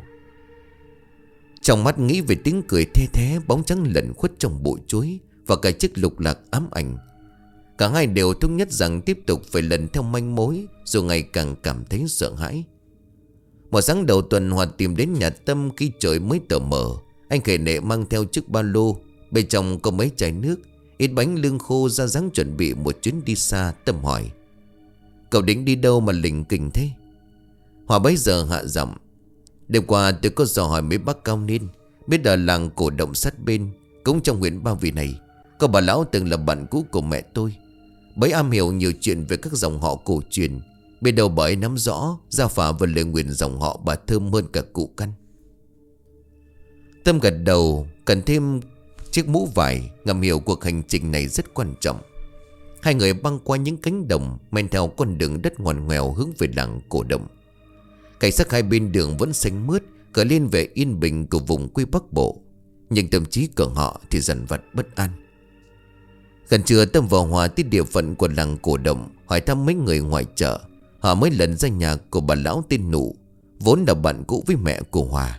trong mắt nghĩ về tiếng cười the thé, bóng trắng lẩn khuất trong bụi chuối và cả chiếc lục lạc ám ảnh. Cả hai đều thống nhất rằng tiếp tục phải lần theo manh mối, rồi ngày càng cảm thấy sợ hãi. Một sáng đầu tuần, Hòa tìm đến nhà Tâm khi trời mới tờ mờ. Anh khề nệ mang theo chiếc ba lô, bên trong có mấy chai nước, ít bánh lương khô, ra dáng chuẩn bị một chuyến đi xa. Tâm hỏi: "Cậu định đi đâu mà lỉnh kỉnh thế?" Hòa bấy giờ hạ giọng: "Đêm qua tôi có dò hỏi mấy bác cao niên, biết ở làng cổ động sát bên, cũng trong huyện Ba Vì này, có bà lão từng là bạn cũ của mẹ tôi. Bấy am hiểu nhiều chuyện về các dòng họ cổ truyền. Biết đâu bà ấy nắm rõ gia phả và lời nguyền dòng họ bà Thơm hơn cả cụ Căn." Tâm gật đầu, cần thêm chiếc mũ vải, ngầm hiểu cuộc hành trình này rất quan trọng. Hai người băng qua những cánh đồng, men theo con đường đất ngoằn ngoèo hướng về làng cổ động. Cảnh sắc hai bên đường vẫn xanh mướt, gợi lên vẻ yên bình của vùng quê Bắc Bộ. Nhưng tâm trí của họ thì dần vặt bất an. Gần trưa, Tâm và Hòa tới địa phận của làng cổ động, hỏi thăm mấy người ngoài chợ. Họ mới lần ra nhà của bà lão tên Nụ, vốn là bạn cũ với mẹ của Hòa.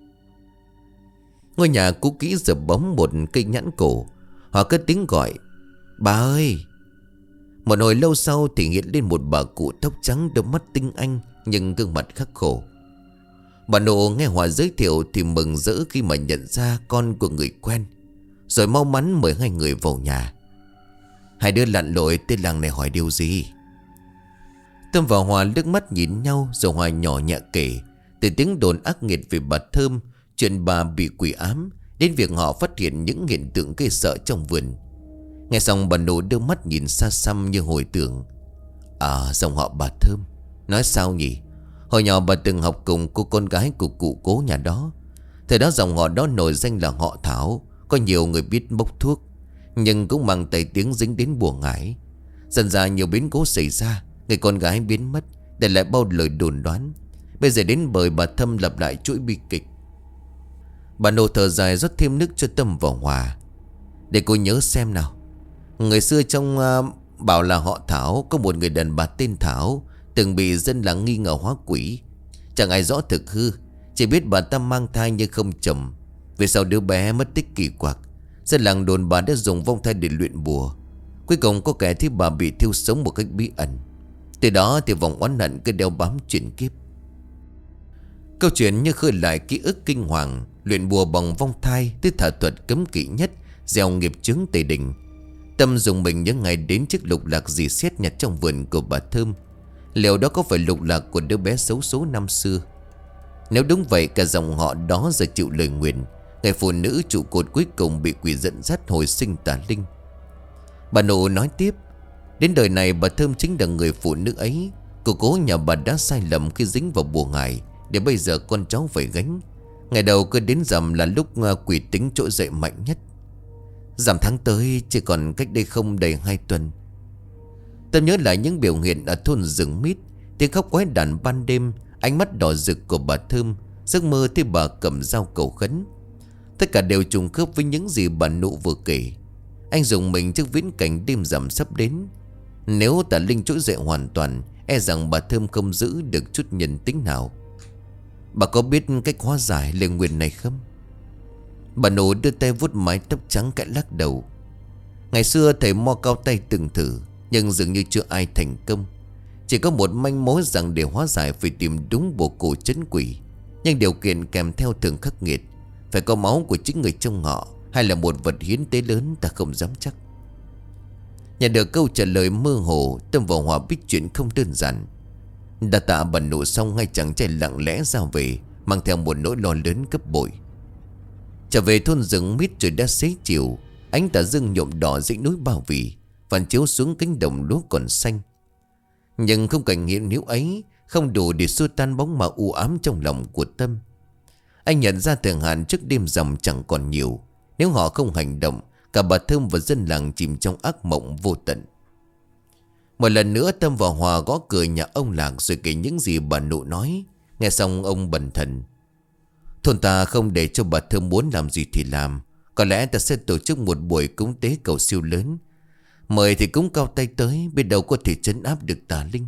Ngôi nhà cũ kỹ giờ bóng một cây nhãn cổ. Họ cất tiếng gọi: "Bà ơi!" Một hồi lâu sau thì hiện lên một bà cụ tóc trắng, đôi mắt tinh anh nhưng gương mặt khắc khổ. Bà Nụ nghe Hòa giới thiệu thì mừng rỡ khi mà nhận ra con của người quen, rồi mau mắn mời hai người vào nhà. Hai đứa lặn lội tới làng này hỏi điều gì? Tâm và Hòa liếc mắt nhìn nhau, rồi Hòa nhỏ nhẹ kể từ tiếng đồn ác nghiệt về bà Thơm, chuyện bà bị quỷ ám, đến việc họ phát hiện những hiện tượng gây sợ trong vườn. Nghe xong bà Nụ đưa mắt nhìn xa xăm như hồi tưởng. À, dòng họ bà Thơm. Nói sao nhỉ? Hồi nhỏ bà từng học cùng cô con gái của cụ cố nhà đó. Thời đó dòng họ đó nổi danh là họ Thảo. Có nhiều người biết bốc thuốc, nhưng cũng mang tay tiếng dính đến bùa ngải. Dần ra nhiều biến cố xảy ra. Người con gái biến mất, để lại bao lời đồn đoán. Bây giờ đến bời bà Thâm lặp lại chuỗi bi kịch. Bà Nô thở dài rót thêm nước cho Tâm vào Hòa. Để cô nhớ xem nào. Người xưa trong bảo là họ Thảo, có một người đàn bà tên Thảo, từng bị dân làng nghi ngờ hóa quỷ. Chẳng ai rõ thực hư, chỉ biết bà ta mang thai nhưng không chồng. Về sau đứa bé mất tích kỳ quặc, dân làng đồn bà đã dùng vong thai để luyện bùa. Cuối cùng có kẻ thấy bà bị thiêu sống một cách bí ẩn. Từ đó thì vòng oán hận cứ đeo bám chuyển kiếp. Câu chuyện như khơi lại ký ức kinh hoàng. Luyện bùa bằng vong thai, thứ thảo thuật cấm kỵ nhất, gieo nghiệp chướng Tây Đình. Tâm dùng mình những ngày đến chiếc lục lạc dì xét nhặt trong vườn của bà Thơm. Liệu đó có phải lục lạc của đứa bé xấu số năm xưa? Nếu đúng vậy, cả dòng họ đó giờ chịu lời nguyền. Người phụ nữ trụ cột cuối cùng bị quỷ dẫn dắt hồi sinh tà linh. Bà Nụ nói tiếp. Đến đời này bà Thơm chính là người phụ nữ ấy. Cô cố nhà bà đã sai lầm khi dính vào bùa ngải, để bây giờ con cháu phải gánh. Ngày đầu cứ đến rằm là lúc quỷ tính trỗi dậy mạnh nhất. Rằm tháng tới chỉ còn cách đây không đầy 2 tuần. Tâm nhớ lại những biểu hiện ở thôn rừng mít, tiếng khóc quái đàn ban đêm, ánh mắt đỏ rực của bà Thơm, giấc mơ thấy bà cầm dao cầu khấn. Tất cả đều trùng khớp với những gì bà Nụ vừa kể. Anh dùng mình trước viễn cảnh đêm rằm sắp đến. Nếu tà linh trỗi dậy hoàn toàn, e rằng bà Thơm không giữ được chút nhân tính nào. Bà có biết cách hóa giải lời nguyền này không? Bà Nụ đưa tay vuốt mái tóc trắng cãi lắc đầu. Ngày xưa thầy mo cao tay từng thử, nhưng dường như chưa ai thành công. Chỉ có một manh mối rằng để hóa giải phải tìm đúng bộ cổ trấn quỷ. Nhưng điều kiện kèm theo thường khắc nghiệt. Phải có máu của chính người trong họ, hay là một vật hiến tế lớn ta không dám chắc. Nhận được câu trả lời mơ hồ, Tâm và Hòa biết chuyện không đơn giản. Đã tạ bà Nụ xong, ngay chàng trai lặng lẽ ra về, mang theo một nỗi lo lớn gấp bội. Trở về thôn rừng mít trời đã xế chiều. Ánh tà dương nhuộm đỏ dãy núi Ba Vì, phản chiếu xuống cánh đồng lúa còn xanh. Nhưng không cảnh hiện hữu ấy không đủ để xua tan bóng mà u ám trong lòng của Tâm. Anh nhận ra thời hạn trước đêm rằm chẳng còn nhiều. Nếu họ không hành động, cả bà Thơm và dân làng chìm trong ác mộng vô tận. Một lần nữa Tâm và Hòa gõ cửa nhà ông Lạc rồi kể những gì bà Nụ nói. Nghe xong ông bần thần. Thôn ta không để cho bà Thơm muốn làm gì thì làm. Có lẽ ta sẽ tổ chức một buổi cúng tế cầu siêu lớn. Mời thì cúng cao tay tới, biết đâu có thể trấn áp được tà linh.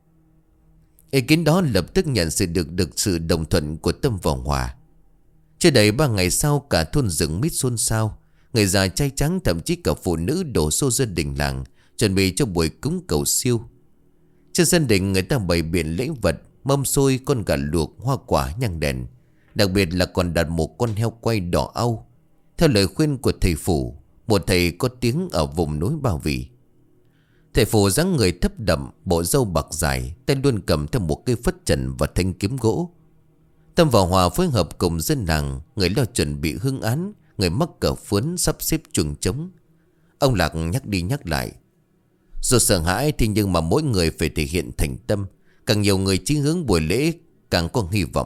Ý kiến đó lập tức nhận được sự đồng thuận của Tâm và Hòa. Chưa đầy 3 ngày sau, cả thôn rừng mít xôn xao. Người già trai trắng, thậm chí cả phụ nữ đổ xô gia đình làng chuẩn bị cho buổi cúng cầu siêu. Trên sân đình người ta bày biện lễ vật, mâm xôi, con gà luộc, hoa quả, nhang đèn. Đặc biệt là còn đặt một con heo quay đỏ au, theo lời khuyên của thầy Phủ, một thầy có tiếng ở vùng núi Ba Vì. Thầy Phủ dáng người thấp đậm, bộ râu bạc dài, tay luôn cầm theo một cây phất trần và thanh kiếm gỗ. Tâm và Hòa phối hợp cùng dân làng, người lo chuẩn bị hương án, người mắc cờ phướn sắp xếp chuồng trống. Ông Lạc nhắc đi nhắc lại. Dù sợ hãi thì nhưng mà mỗi người phải thể hiện thành tâm. Càng nhiều người chí hướng buổi lễ càng có hy vọng.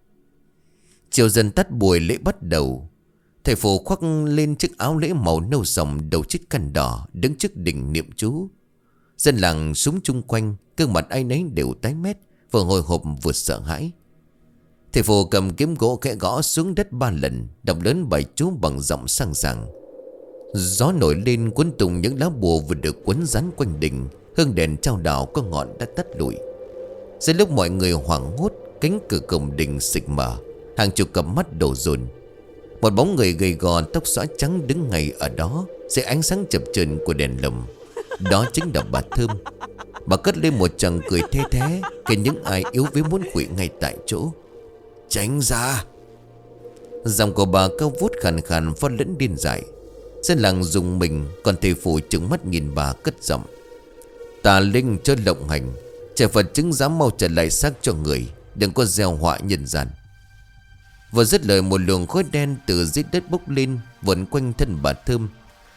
Chiều dần tắt, buổi lễ bắt đầu. Thầy Phủ khoác lên chiếc áo lễ màu nâu sòng, đầu chiếc khăn đỏ, đứng trước đỉnh niệm chú. Dân làng súng chung quanh, gương mặt ai nấy đều tái mét, vừa hồi hộp vừa sợ hãi. Thầy Phủ cầm kiếm gỗ khẽ gõ xuống đất 3 lần, đọc lớn bài chú bằng giọng sang sảng. Gió nổi lên cuốn tung những lá bùa vừa được quấn dán quanh đỉnh. Hương đèn trao đảo có ngọn đã tắt lụi. Giữa lúc mọi người hoảng hốt, cánh cửa cổng đình xịch mở, hàng chục cặp mắt đổ dồn. Một bóng người gầy gò, tóc xõa trắng đứng ngay ở đó dưới ánh sáng chập chờn của đèn lồng. Đó chính là bà Thơm. Bà cất lên một tràng cười the thé, khiến những ai yếu với muốn quỵ ngay tại chỗ. Tránh ra! Giọng của bà cao vút khàn khàn pha lẫn điên dại. Dân làng dùng mình, còn thầy Phủ trừng mắt nhìn bà cất giọng. Tà linh cho lộng hành, trẻ Phật chứng dám mau trở lại xác cho người, đừng có gieo họa nhân gian. Vừa dứt lời, một luồng khói đen từ dưới đất bốc lên, vần quanh thân bà Thơm.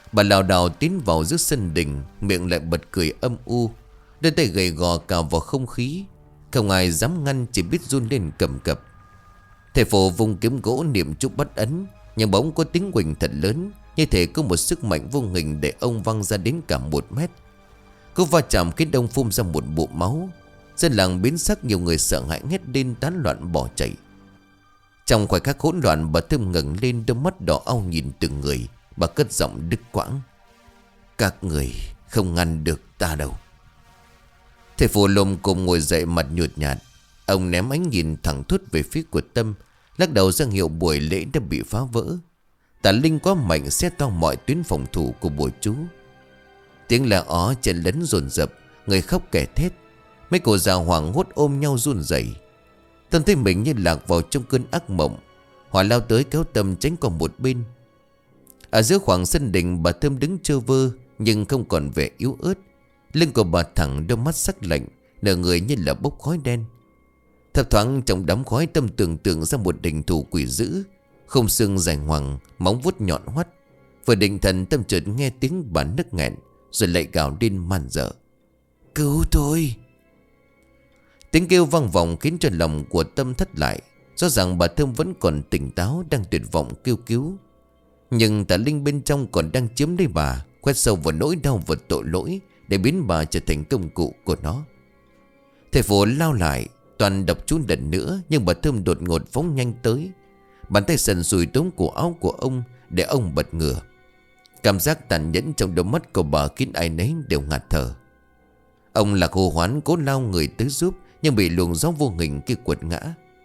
Bà lảo đảo tiến vào giữa sân đình, miệng lại bật cười âm u, đôi tay gầy gò cào vào không khí. Không ai dám ngăn, chỉ biết run lên cầm cập. Thầy phù vùng kiếm gỗ niệm chúc bắt ấn, nhưng bỗng có tiếng quỳnh thật lớn, như thể có một sức mạnh vô hình để ông văng ra đến cả 1 mét. Cú va chạm khiến ông phun ra một bụng máu. Dân làng biến sắc, nhiều người sợ hãi hét lên tán loạn bỏ chạy. Trong khoảnh khắc hỗn loạn, bà Thơm ngẩng lên, đôi mắt đỏ au nhìn từng người. Bà cất giọng đứt quãng: "Các người không ngăn được ta đâu." Thầy phù lồm cồm ngồi dậy, mặt nhợt nhạt. Ông ném ánh nhìn thẳng thốt về phía của Tâm, lắc đầu ra hiệu buổi lễ đã bị phá vỡ. Tà linh quá mạnh, xé toang mọi tuyến phòng thủ của bùa chú. Tiếng la ó chen lấn dồn dập, người khóc kẻ thét. Mấy cô già hoảng hốt ôm nhau run rẩy. Tâm thấy mình như lạc vào trong cơn ác mộng. Hòa lao tới kéo Tâm tránh qua một bên. Ở giữa khoảng sân đình, bà Thơm đứng trơ vơ nhưng không còn vẻ yếu ớt. Lưng của bà thẳng, đôi mắt sắc lạnh, nở người như là bốc khói đen. Thấp thoáng trong đám khói, Tâm tưởng tượng ra một hình thù quỷ dữ, không xương dài ngoằng, móng vuốt nhọn hoắt. Vừa định thần, Tâm chợt nghe tiếng bà nức nghẹn, rồi lại gào lên man dợ: "Cứu tôi!" Tiếng kêu vang vọng khiến cho lòng của Tâm thất lại. Rõ ràng bà Thơm vẫn còn tỉnh táo, đang tuyệt vọng kêu cứu. Nhưng tà linh bên trong còn đang chiếm lấy bà, khoét sâu vào nỗi đau và tội lỗi, để biến bà trở thành công cụ của nó. Thầy phù lao lại, toàn đập chú lần nữa, nhưng bà Thơm đột ngột phóng nhanh tới. Bàn tay sần sùi túm cổ áo của ông, để ông bật ngửa. Cảm giác tàn nhẫn trong đôi mắt của bà khiến ai nấy đều ngạt thở. Ông Lạc hô hoán cố lao người tới giúp, nhưng bị luồng gió vô hình kia quật ngã.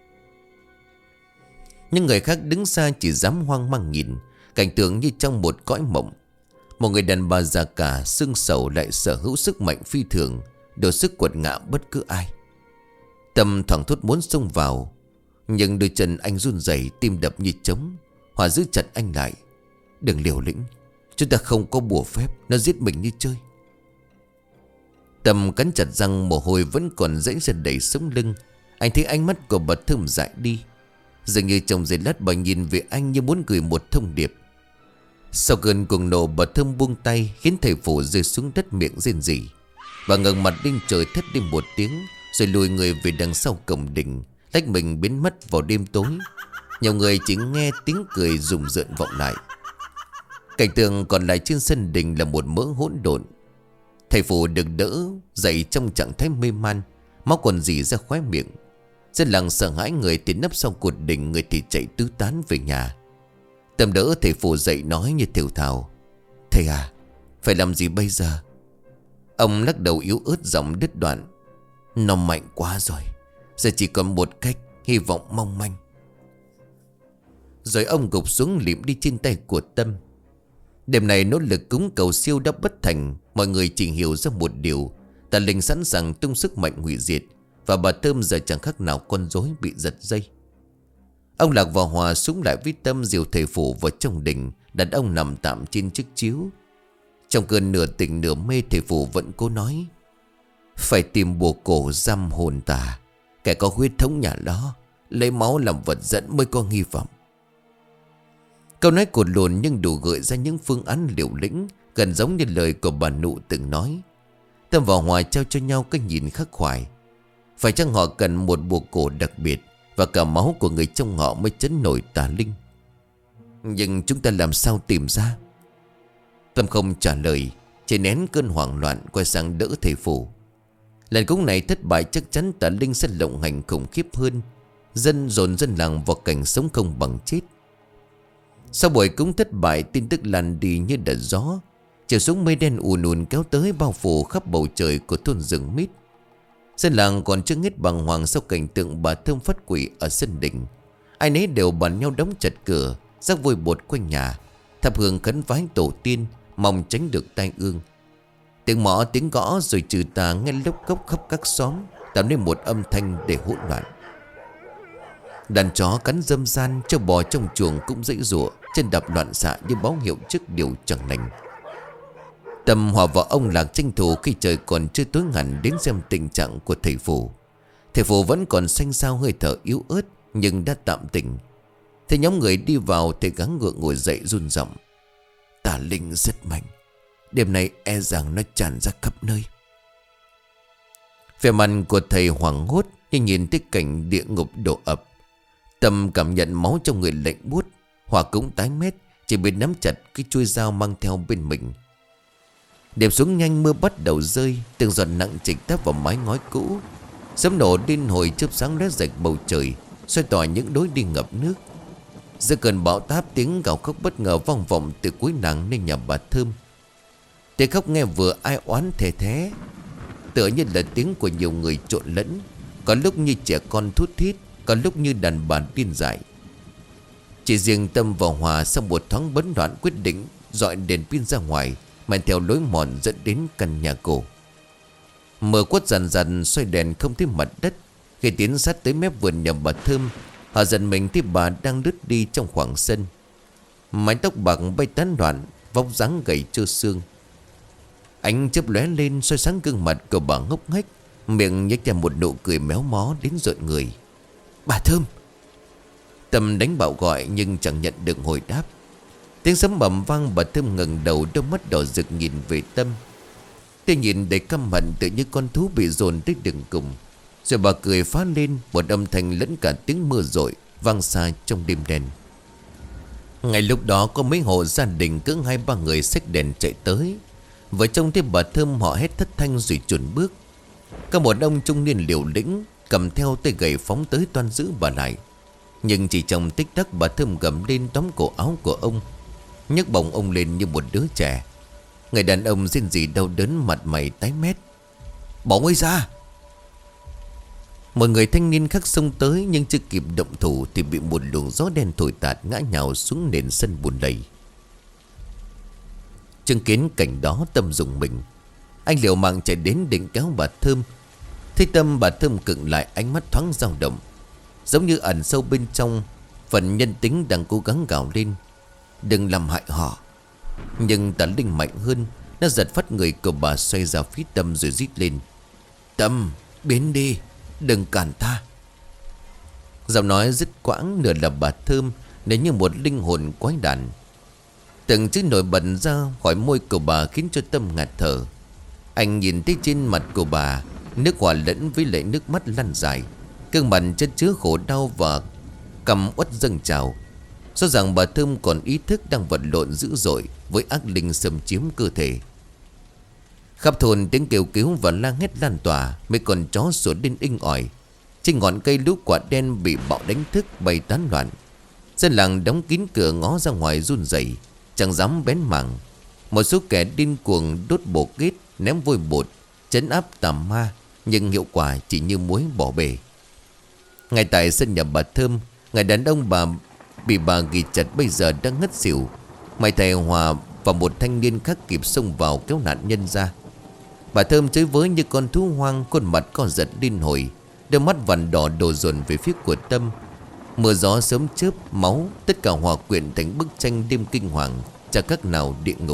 Những người khác đứng xa chỉ dám hoang mang nhìn, cảnh tượng như trong một cõi mộng. Một người đàn bà già cả, xương sầu lại sở hữu sức mạnh phi thường, đủ sức quật ngã bất cứ ai. Tâm thoảng thốt muốn xông vào, nhưng đôi chân anh run rẩy, tim đập như trống. Hòa giữ chặt anh lại: "Đừng liều lĩnh, chúng ta không có bùa phép, nó giết mình như chơi." Tâm cắn chặt răng, mồ hôi vẫn còn dãy dần đầy sống lưng. Anh thấy ánh mắt của bà Thơm dại đi. Dường như trong giây lát bà nhìn về anh như muốn gửi một thông điệp. Sau cơn cuồng nộ, bà Thơm buông tay, khiến thầy phù rơi xuống đất, miệng rên rỉ. Bà ngẩng mặt lên trời thét lên một tiếng, rồi lùi người về đằng sau cổng đình, lách mình biến mất vào đêm tối. Nhiều người chỉ nghe tiếng cười rùng rợn vọng lại. Cảnh tượng còn lại trên sân đình là một mớ hỗn độn. Thầy phù được đỡ dậy trong trạng thái mê man, máu còn rỉ ra khóe miệng. Dân làng sợ hãi, người thì nấp sau cột đỉnh, người thì chạy tứ tán về nhà. Tâm đỡ thầy phù dậy nói như thều thào: "Thầy à, phải làm gì bây giờ?" Ông lắc đầu yếu ớt, giọng đứt đoạn: "Nó mạnh quá rồi, giờ chỉ còn một cách, hy vọng mong manh." Rồi ông gục xuống liệm đi trên tay của Tâm. Đêm này nỗ lực cúng cầu siêu đã bất thành. Mọi người chỉ hiểu ra một điều: tà linh sẵn sàng tung sức mạnh hủy diệt, và bà Thơm giờ chẳng khác nào con rối bị giật dây. Ông Lạc và Hòa súng lại với Tâm, dìu thầy phù vào trong đình, đặt ông nằm tạm trên chiếc chiếu. Trong cơn nửa tỉnh nửa mê, thầy phù vẫn cố nói: "Phải tìm bùa cổ giam hồn tà, kẻ có huyết thống nhà đó, lấy máu làm vật dẫn mới có hy vọng." Câu nói cột lồn nhưng đủ gợi ra những phương án liều lĩnh, gần giống như lời của bà Nụ từng nói. Tâm và Hòa trao cho nhau cái nhìn khắc khoải. Phải chăng họ cần một bùa cổ đặc biệt, và cả máu của người trong họ mới chấn nổi tà linh? Nhưng chúng ta làm sao tìm ra? Tâm không trả lời, chỉ nén cơn hoảng loạn, quay sang đỡ thầy phù. Lần cúng này thất bại, chắc chắn tà linh sẽ lộng hành khủng khiếp hơn. Dân dồn dân làng vào cảnh sống không bằng chết. Sau buổi cúng thất bại, tin tức lan đi như đợt gió. Chiều xuống mây đen ùn ùn kéo tới, bao phủ khắp bầu trời của thôn rừng mít. Dân làng còn chưa hết bàng hoàng sau cảnh tượng bà Thơm phát quỷ ở sân đình. Ai nấy đều bàn nhau đóng chặt cửa, rắc vôi bột quanh nhà, thắp hương khấn vái tổ tiên, mong tránh được tai ương. Tiếng mõ tiếng gõ rồi trừ tà nghe lốc cốc khắp các xóm, tạo nên một âm thanh để hỗn loạn. Đàn chó cắn râm ran, trâu bò trong chuồng cũng giãy giụa, chân đạp loạn xạ như báo hiệu trước điều chẳng lành. Tâm, Hòa và ông Lạc tranh thủ khi trời còn chưa tối hẳn đến xem tình trạng của thầy phù. Thầy phù vẫn còn xanh xao, hơi thở yếu ớt nhưng đã tạm tỉnh. Thấy nhóm người đi vào, thầy gắng gượng ngồi dậy run giọng: Tà linh rất mạnh, đêm nay e rằng nó tràn ra khắp nơi. Vẻ mặt của thầy hoảng hốt khi nhìn thấy cảnh địa ngục đổ ập. Tâm cảm nhận máu trong người lạnh buốt. Hòa cũng tái mét, chỉ biết nắm chặt cái chuôi dao mang theo bên mình. Đêm xuống nhanh, mưa bắt đầu rơi, từng giọt nặng trịch đáp vào mái ngói cũ. Sấm nổ điên hồi chớp sáng lóe rạch bầu trời, xoay tỏa những lối đi ngập nước. Giữa cơn bão táp, tiếng gào khóc bất ngờ vang vọng từ cuối làng lên nhà bà Thơm. Tiếng khóc nghe vừa ai oán thề thé, tựa như là tiếng của nhiều người trộn lẫn. Có lúc như trẻ con thút thít, có lúc như đàn bà điên dại. Chỉ riêng Tâm và Hòa sau một thoáng bấn loạn quyết định dọi đèn pin ra ngoài, men theo lối mòn dẫn đến căn nhà cổ. Mưa quất dần dần xoay đèn không thấy mặt đất. Khi tiến sát tới mép vườn nhà bà Thơm, họ giật mình thấy bà đang lướt đi trong khoảng sân. Mái tóc bạc bay tán loạn, vóc dáng gầy trơ xương. Ánh chớp lóe lên soi sáng gương mặt của bà ngốc nghếch, miệng nhếch ra một nụ cười méo mó đến rợn người. Bà Thơm! Tâm đánh bạo gọi nhưng chẳng nhận được hồi đáp. Tiếng sấm bầm vang, bà Thơm ngẩng đầu, đôi mắt đỏ rực nhìn về Tâm. Tôi nhìn đầy căm hận, tự như con thú bị dồn tới đường cùng. Rồi bà cười phá lên, một âm thanh lẫn cả tiếng mưa rội vang xa trong đêm đen. Ngay lúc đó có mấy hộ gia đình cỡ 2-3 người xách đèn chạy tới. Vừa trông thấy bà Thơm họ hét thất thanh rồi chùn bước. Có một ông trung niên liều lĩnh cầm theo tay gậy phóng tới toan giữ bà lại. Nhưng chỉ trong tích tắc, bà Thơm gầm lên tóm cổ áo của ông, nhấc bổng ông lên như một đứa trẻ. Người đàn ông rên rỉ đau đớn, mặt mày tái mét. Bỏ ông ấy ra! Một người thanh niên khác xông tới, nhưng chưa kịp động thủ thì bị một luồng gió đen thổi tạt, ngã nhào xuống nền sân bùn lầy. Chứng kiến cảnh đó, Tâm rùng mình. Anh liều mạng chạy đến định kéo bà Thơm. Thấy Tâm, bà Thơm cựng lại, ánh mắt thoáng dao động, giống như ẩn sâu bên trong phần nhân tính đang cố gắng gào lên: đừng làm hại họ. Nhưng tà linh mạnh hơn, nó giật phát người của bà, xoay ra phía Tâm rồi rít lên: Tâm, biến đi, đừng cản ta. Giọng nói dứt quãng, nửa là bà Thơm, nửa như một linh hồn quái đản. Từng chữ nổi bật ra khỏi môi của bà khiến cho Tâm ngạt thở. Anh nhìn thấy trên mặt của bà, nước hòa lẫn với lại nước mắt lăn dài, gương mặt chất chứa khổ đau và căm uất dâng trào. Rõ ràng bà Thơm còn ý thức đang vật lộn dữ dội với ác linh xâm chiếm cơ thể. Khắp thôn tiếng kêu cứu và la hét lan tỏa, mấy con chó sủa lên inh ỏi. Trên ngọn cây lũ quả đen bị bão đánh thức bay tán loạn. Dân làng đóng kín cửa ngó ra ngoài run rẩy, chẳng dám bén mảng. Một số kẻ điên cuồng đốt bộ kết, ném vôi bột, trấn áp tà ma, nhưng hiệu quả chỉ như muối bỏ bể. Ngay tại sân nhà bà Thơm, người đàn ông bị bà ghi chặt bây giờ đang ngất xỉu. Mai thầy Hòa và một thanh niên khác kịp xông vào kéo nạn nhân ra. Bà Thơm chới với như con thú hoang, khuôn mặt co giật điên hồi, đôi mắt vằn đỏ đổ dồn về phía của Tâm. Mưa gió sớm chớp máu, tất cả hòa quyện thành bức tranh đêm kinh hoàng, chả các nào địa ngục.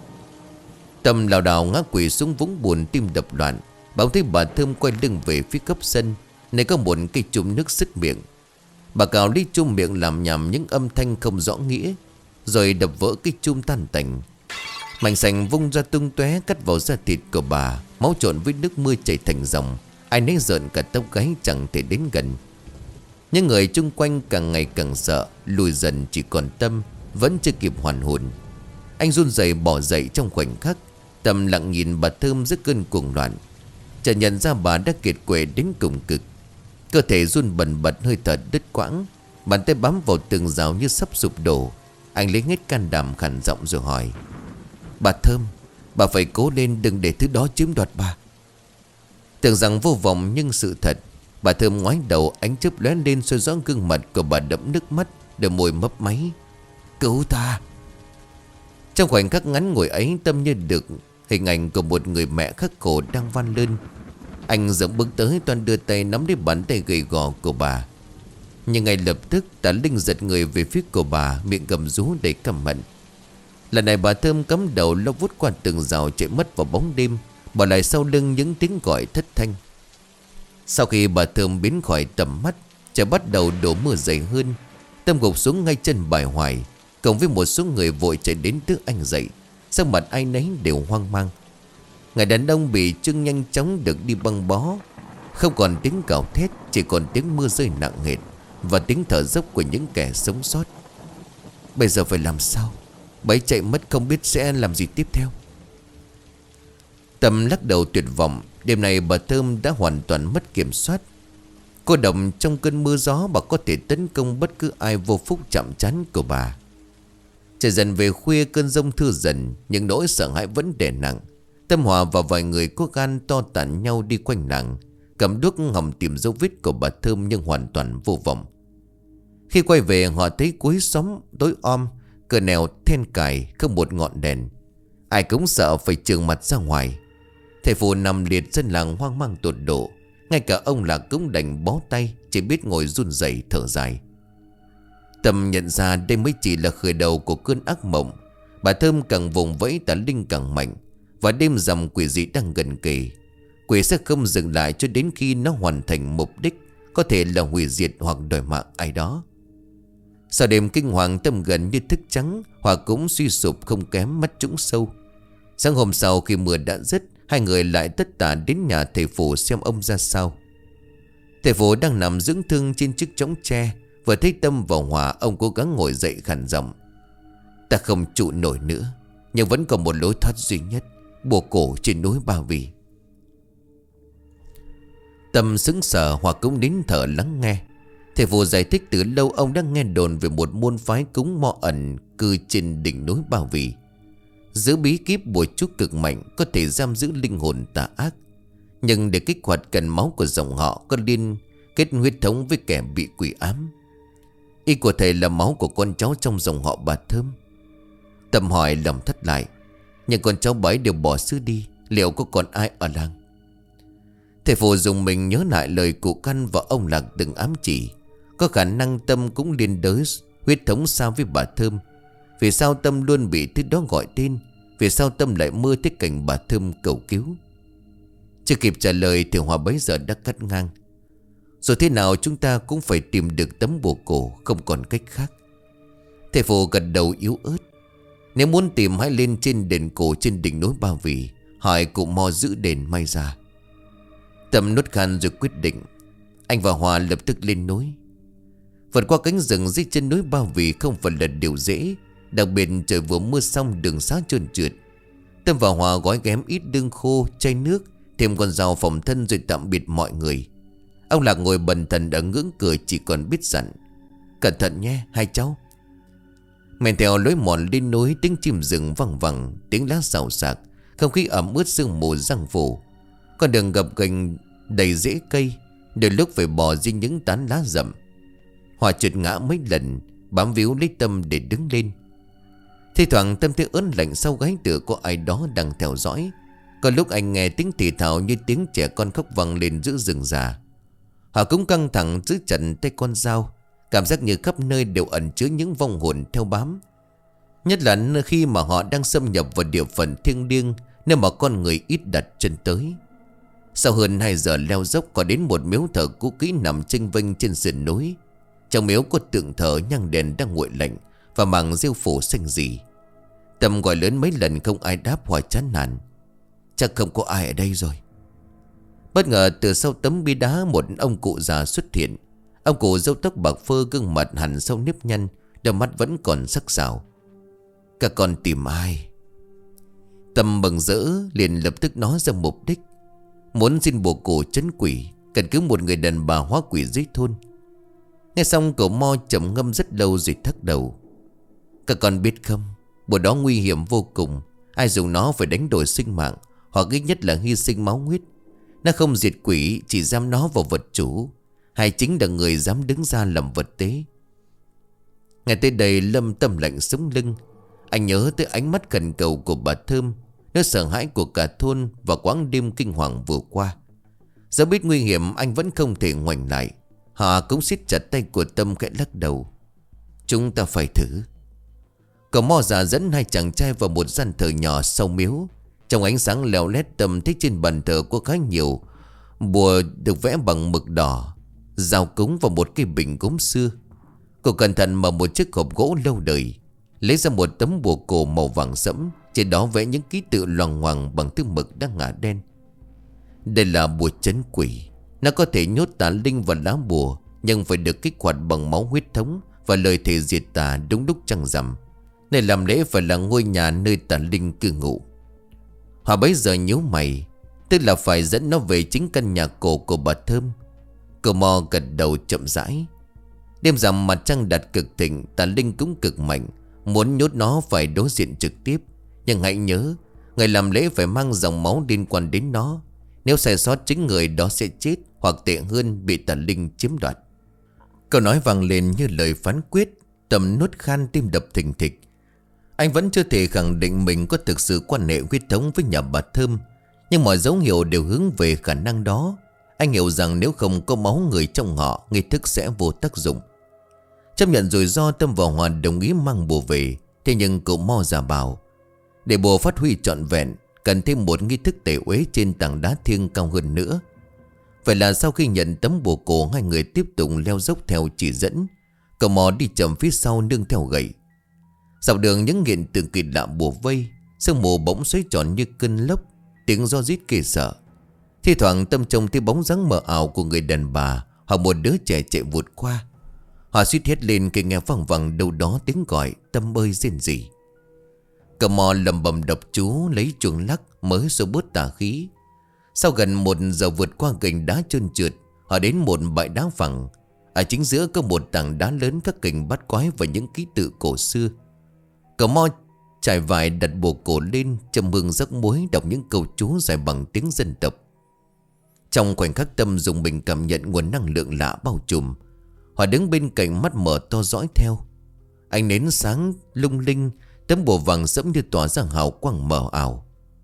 Tâm lảo đảo ngã quỵ xuống vũng bùn, tim đập loạn. Bảo thấy bà Thơm quay lưng về phía cấp sân, nơi có một cây chum nước sứt miệng. Bà cào lấy chum miệng làm nhảm những âm thanh không rõ nghĩa, rồi đập vỡ cái chum tan tành. Mảnh sành vung ra tung tóe, cắt vào da thịt của bà, máu trộn với nước mưa chảy thành dòng. Ai nấy rợn cả tóc gáy, chẳng thể đến gần. Những người chung quanh càng ngày càng sợ, lùi dần, chỉ còn Tâm vẫn chưa kịp hoàn hồn. Anh run rẩy bỏ dậy trong khoảnh khắc. Tâm lặng nhìn bà Thơm giữa cơn cuồng loạn, chợt nhận ra bà đã kiệt quệ đến cùng cực. Cơ thể run bần bật, hơi thở đứt quãng, bàn tay bám vào tường rào như sắp sụp đổ. Anh lấy hết can đảm khản giọng rồi hỏi: Bà Thơm, bà phải cố lên, đừng để thứ đó chiếm đoạt bà. Tưởng rằng vô vọng nhưng sự thật. Bà Thơm ngoái đầu, ánh chớp lóe lên soi rõ gương mặt của bà đẫm nước mắt, đôi môi mấp máy: Cứu ta. Trong khoảnh khắc ngắn ngủi ấy, Tâm như được hình ảnh của một người mẹ khắc khổ đang van lơn. Anh dẫm bước tới, toan đưa tay nắm lấy bàn tay gầy gò của bà. Nhưng ngay lập tức tà linh giật người về phía của bà, miệng gầm rú đầy căm hận. Lần này bà Thơm cắm đầu lao vút qua tường rào, chạy mất vào bóng đêm, bỏ lại sau lưng những tiếng gọi thất thanh. Sau khi bà Thơm biến khỏi tầm mắt, trời bắt đầu đổ mưa dày hơn. Tâm gục xuống ngay chân bài hoài. Cùng với một số người vội chạy đến đỡ anh dậy. Sắc mặt ai nấy đều hoang mang. Người đàn ông bị Trương nhanh chóng được đi băng bó. Không còn tiếng gào thét, chỉ còn tiếng mưa rơi nặng nề và tiếng thở dốc của những kẻ sống sót. Bây giờ phải làm sao? Bấy chạy mất không biết sẽ làm gì tiếp theo. Tâm lắc đầu tuyệt vọng. Đêm nay bà Thơm đã hoàn toàn mất kiểm soát. Cô độc trong cơn mưa gió, bà có thể tấn công bất cứ ai vô phúc chạm trán của bà. Trời dần về khuya, cơn giông thưa dần, nhưng nỗi sợ hãi vẫn đè nặng. Tâm Hòa và vài người có gan to tản nhau đi quanh nàng, cầm đuốc hòng tìm dấu vết của bà Thơm, nhưng hoàn toàn vô vọng. Khi quay về, họ thấy cuối xóm tối om, cờ nèo then cài, không một ngọn đèn. Ai cũng sợ phải trừng mặt ra ngoài. Thầy phù nằm liệt dân làng hoang mang tột độ. Ngay cả ông Lạc cũng đành bó tay, chỉ biết ngồi run rẩy thở dài. Tâm nhận ra đây mới chỉ là khởi đầu của cơn ác mộng. Bà Thơm càng vùng vẫy, tà linh càng mạnh, và đêm rằm quỷ dị đang gần kề. Quỷ sẽ không dừng lại cho đến khi nó hoàn thành mục đích, có thể là hủy diệt hoặc đòi mạng ai đó. Sau đêm kinh hoàng, Tâm gần như thức trắng, Hòa cũng suy sụp không kém, mắt trũng sâu. Sáng hôm sau khi mưa đã dứt, hai người lại tất tả đến nhà thầy Phù xem ông ra sao. Thầy Phù đang nằm dưỡng thương trên chiếc chõng tre. Vừa thấy Tâm và Hòa, ông cố gắng ngồi dậy khàn giọng: "Ta không trụ nổi nữa, nhưng vẫn còn một lối thoát duy nhất, bùa cổ trên núi Ba Vì." Tâm sững sờ, Hòa cũng nín thở lắng nghe. Thầy Phù giải thích từ lâu ông đã nghe đồn về một môn phái cúng mọ ẩn cư trên đỉnh núi Ba Vì. Giữ bí kíp bùa chú cực mạnh, có thể giam giữ linh hồn tà ác. Nhưng để kích hoạt cần máu của dòng họ có liên kết huyết thống với kẻ bị quỷ ám. Ý của thầy là máu của con cháu trong dòng họ bà Thơm. Tâm hỏi lòng thất lại: "Nhưng con cháu bấy đều bỏ xứ đi, liệu có còn ai ở làng?" Thầy Phù dùng mình nhớ lại lời cụ Căn và ông Lạc từng ám chỉ. Có khả năng Tâm cũng liên đới huyết thống sao với bà Thơm. Vì sao Tâm luôn bị thứ đó gọi tên? Vì sao Tâm lại mơ thấy cảnh bà Thơm cầu cứu? Chưa kịp trả lời thì Hòa bấy giờ đã cắt ngang: "Rồi thế nào chúng ta cũng phải tìm được tấm bùa cổ, không còn cách khác." Thầy Phù gật đầu yếu ớt: "Nếu muốn tìm, hãy lên trên đền cổ trên đỉnh núi Ba Vì, hỏi cụ mò giữ đền may ra." Tâm nuốt khan rồi quyết định. Anh và Hòa lập tức lên núi. Vượt qua cánh rừng dưới chân núi Ba Vì không phải là điều dễ, đặc biệt trời vừa mưa xong, đường xá trơn trượt. Tâm và Hòa gói ghém ít đương khô, chai nước, thêm con dao phòng thân rồi tạm biệt mọi người. Ông Lạc ngồi bần thần ở ngưỡng cửa, chỉ còn biết dặn: "Cẩn thận nhé hai cháu." Men theo lối mòn lên núi, tiếng chim rừng văng vẳng, tiếng lá xào xạc, không khí ẩm ướt sương mù giăng phủ. Con đường gập ghềnh đầy rễ cây, đôi lúc phải bò trên những tán lá rậm. Hòa trượt ngã mấy lần, bám víu lấy Tâm để đứng lên. Thi thoảng Tâm thấy ớn lạnh sau gáy, tựa có ai đó đang theo dõi. Có lúc anh nghe tiếng thì thào như tiếng trẻ con khóc vang lên giữa rừng già. Họ cũng căng thẳng giữ chặt tay con dao, cảm giác như khắp nơi đều ẩn chứa những vong hồn theo bám. Nhất là khi mà họ đang xâm nhập vào địa phận thiêng liêng, nơi mà con người ít đặt chân tới. Sau hơn 2 giờ leo dốc, có đến một miếu thờ cũ kỹ nằm chênh vênh trên sườn núi. Trong miếu có tượng thờ, nhang đèn đang nguội lạnh và mảng rêu phủ xanh rì. Tâm gọi lớn mấy lần không ai đáp. Hòa chán nản: "Chắc không có ai ở đây rồi." Bất ngờ từ sau tấm bia đá, một ông cụ già xuất hiện. Ông cụ râu tóc bạc phơ, gương mặt hằn sâu nếp nhăn, đôi mắt vẫn còn sắc sảo: "Các con tìm ai?" Tâm mừng rỡ liền lập tức nói ra mục đích: muốn xin bùa cổ trấn quỷ, cần cứu một người đàn bà hóa quỷ dưới thôn. Nghe xong cậu Mo trầm ngâm rất lâu rồi thắc đầu: "Các con biết không, bùa đó nguy hiểm vô cùng. Ai dùng nó phải đánh đổi sinh mạng, hoặc ít nhất là hy sinh máu huyết. Nó không diệt quỷ, chỉ giam nó vào vật chủ, hay chính là người dám đứng ra làm vật tế." Nghe tới đây Lâm Tâm lạnh sống lưng. Anh nhớ tới ánh mắt khẩn cầu của bà Thơm, nỗi sợ hãi của cả thôn và quãng đêm kinh hoàng vừa qua. Dẫu biết nguy hiểm, anh vẫn không thể ngoảnh lại. Họ cũng siết chặt tay của Tâm, khẽ lắc đầu: "Chúng ta phải thử." Cậu Mo già dẫn hai chàng trai vào một gian thờ nhỏ sau miếu. Trong ánh sáng leo lét, Tâm thấy trên bàn thờ có khá nhiều bùa được vẽ bằng mực đỏ, dao cúng và một cái bình gốm xưa. Cô cẩn thận mở một chiếc hộp gỗ lâu đời. lấy ra một tấm bùa cổ màu vàng sẫm, trên đó vẽ những ký tự loằng ngoằng bằng thứ mực đã ngả đen. Đây là bùa trấn quỷ. Nó có thể nhốt tà linh vào lá bùa, nhưng phải được kích hoạt bằng máu huyết thống và lời thề diệt tà đúng lúc trăng rằm. Nơi làm lễ phải là ngôi nhà nơi tà linh cư ngụ. Họ bấy giờ nhíu mày, tức là phải dẫn nó về chính căn nhà cổ của bà Thơm. Cậu Mò gật đầu chậm rãi. Đêm rằm mặt trăng đặt cực thịnh, tà linh cũng cực mạnh. Muốn nhốt nó phải đối diện trực tiếp. Nhưng hãy nhớ, người làm lễ phải mang dòng máu liên quan đến nó. Nếu sai sót chính người đó sẽ chết, hoặc tệ hơn bị tà linh chiếm đoạt. Câu nói vang lên như lời phán quyết. Tâm nuốt khan, tim đập thình thịch. Anh vẫn chưa thể khẳng định mình có thực sự quan hệ huyết thống với nhà bà Thơm, nhưng mọi dấu hiệu đều hướng về khả năng đó. Anh hiểu rằng nếu không có máu người trong họ, nghi thức sẽ vô tác dụng. Chấp nhận rủi ro, Tâm và Hòa đồng ý mang bùa về. Thế nhưng cậu Mo giả bảo, để bùa phát huy trọn vẹn, cần thêm một nghi thức tẩy uế trên tảng đá thiêng cao hơn nữa. Vậy là sau khi nhận tấm bùa cổ, hai người tiếp tục leo dốc theo chỉ dẫn. Cậu Mo đi chậm phía sau nương theo gậy. Dọc đường những hiện tượng kỳ lạ bùa vây. Sương mù bỗng xoáy tròn như cơn lốc, tiếng ro rít ghê sợ. Thi thoảng Tâm trông thấy bóng dáng mờ ảo của người đàn bà hoặc một đứa trẻ chạy vụt qua. Họ suýt hét lên khi nghe văng vẳng đâu đó tiếng gọi Tâm ơi rên rỉ. Cậu Mò lầm bầm đọc chú lấy chuông lắc mới xua bớt tà khí. Sau gần 1 giờ vượt qua gành đá trơn trượt, họ đến một bãi đá phẳng. Ở chính giữa có một tảng đá lớn các cành bắt quái và những ký tự cổ xưa. Cậu Mo trải vải đặt bùa cổ lên, châm hương rắc muối, đọc những câu chú dài bằng tiếng dân tộc. Trong khoảnh khắc Tâm dùng mình cảm nhận nguồn năng lượng lạ bao trùm. Họ đứng bên cạnh mắt mở to dõi theo. Ánh nến sáng lung linh, tấm bùa vàng sẫm như tỏa ra hào quang mờ ảo.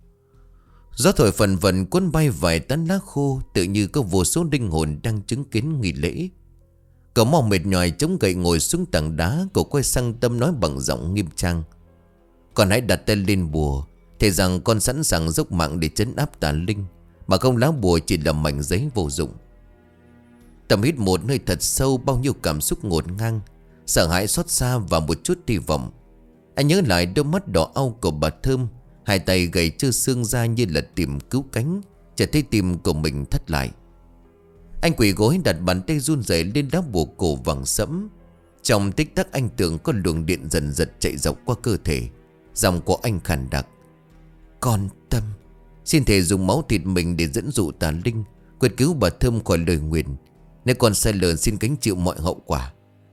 Gió thổi phần vần cuốn bay vài tán lá khô, tự như có vô số linh hồn đang chứng kiến nghi lễ. Cậu Mo mệt nhòi chống gậy ngồi xuống tảng đá. Cậu quay sang Tâm nói bằng giọng nghiêm trang, con hãy đặt tay lên bùa, thề rằng con sẵn sàng dốc mạng để trấn áp tà linh, mà không lá bùa chỉ là mảnh giấy vô dụng. Tâm hít một hơi thật sâu, bao nhiêu cảm xúc ngổn ngang, sợ hãi, xót xa và một chút hy vọng. Anh nhớ lại đôi mắt đỏ au của bà Thơm, hai tay gầy trơ xương ra như là tìm cứu cánh. Chợt thấy tim của mình thắt lại. Anh quỳ gối đặt bàn tay run rẩy lên lá bùa cổ vàng sẫm. Trong tích tắc anh tưởng có luồng điện dần dần chạy dọc qua cơ thể. Giọng của anh khàn đặc, con Tâm, xin thề dùng máu thịt mình để dẫn dụ tà linh, quyết cứu bà Thơm khỏi lời nguyền. Nếu con sai lời xin gánh chịu mọi hậu quả.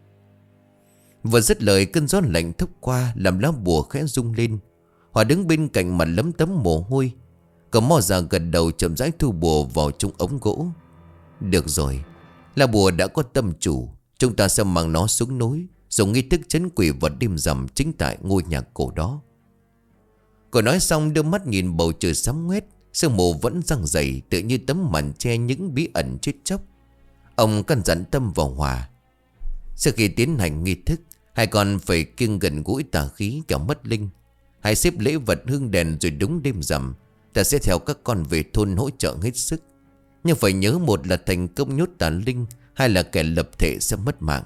Vừa dứt lời, cơn gió lạnh thốc qua làm lá bùa khẽ rung lên. Hòa đứng bên cạnh mặt lấm tấm mồ hôi. Cậu Mo già gật đầu chậm rãi thu bùa vào trong ống gỗ. Được rồi, lá bùa đã có tâm chủ, chúng ta sẽ mang nó xuống núi, dùng nghi thức trấn quỷ vào đêm rằm chính tại ngôi nhà cổ đó. Cậu nói xong đưa mắt nhìn bầu trời sám ngoét. Sương mù vẫn giăng dày, tự như tấm màn che những bí ẩn chết chóc. Ông căn dặn Tâm vào Hòa, sau khi tiến hành nghi thức, hai con phải kiêng gần gũi tà khí kẻo mất linh. Hãy xếp lễ vật hương đèn, rồi đúng đêm rằm ta sẽ theo các con về thôn hỗ trợ hết sức. Nhưng phải nhớ, một là thành công nhốt tà linh, hai là kẻ lập thể sẽ mất mạng.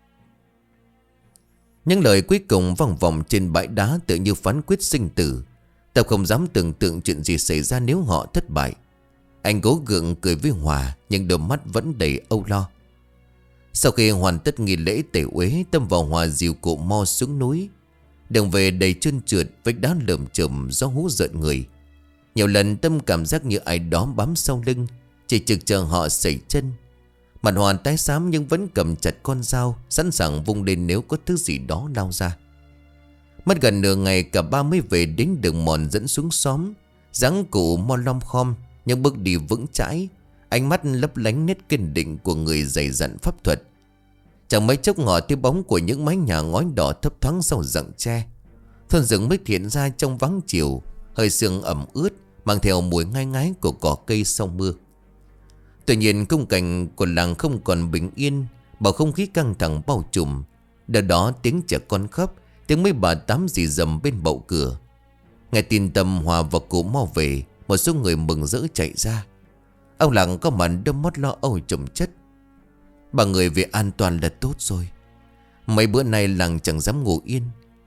Những lời cuối cùng vang vọng trên bãi đá tự như phán quyết sinh tử. Tập không dám tưởng tượng chuyện gì xảy ra nếu họ thất bại. Anh cố gượng cười với Hòa, nhưng đôi mắt vẫn đầy âu lo. Sau khi hoàn tất nghi lễ tẩy uế, Tâm và Hòa dìu cụ Mo xuống núi. Đường về đầy trơn trượt, vách đá lởm chởm, gió hú rợn người. Nhiều lần Tâm cảm giác như ai đó bám sau lưng, chỉ trực chờ họ sẩy chân. Mặt Hòa tái xám nhưng vẫn cầm chặt con dao, sẵn sàng vung lên nếu có thứ gì đó lao ra. Mất gần nửa ngày, cả ba mới về đến đường mòn dẫn xuống xóm. Dáng cụ Mo lom khom nhưng bước đi vững chãi, ánh mắt lấp lánh nét kiên định của người dày dặn pháp thuật. Chẳng mấy chốc ngỏ tia bóng của những mái nhà ngói đỏ thấp thoáng sau rặng tre. Thôn rừng mới hiện ra trong vắng chiều, hơi sương ẩm ướt mang theo mùi ngai ngái của cỏ cây sau mưa. Tuy nhiên khung cảnh của làng không còn bình yên, bầu không khí căng thẳng bao trùm. Đợt đó tiếng trẻ con khóc, tiếng mấy bà tám rì rầm bên bậu cửa. Nghe tin Tâm, Hòa và cụ Mo về, một số người mừng rỡ chạy ra. Ông làng có mặt đôi mắt lo âu chồng chất. Bà người về an toàn là tốt rồi. Mấy bữa nay làng chẳng dám ngủ yên.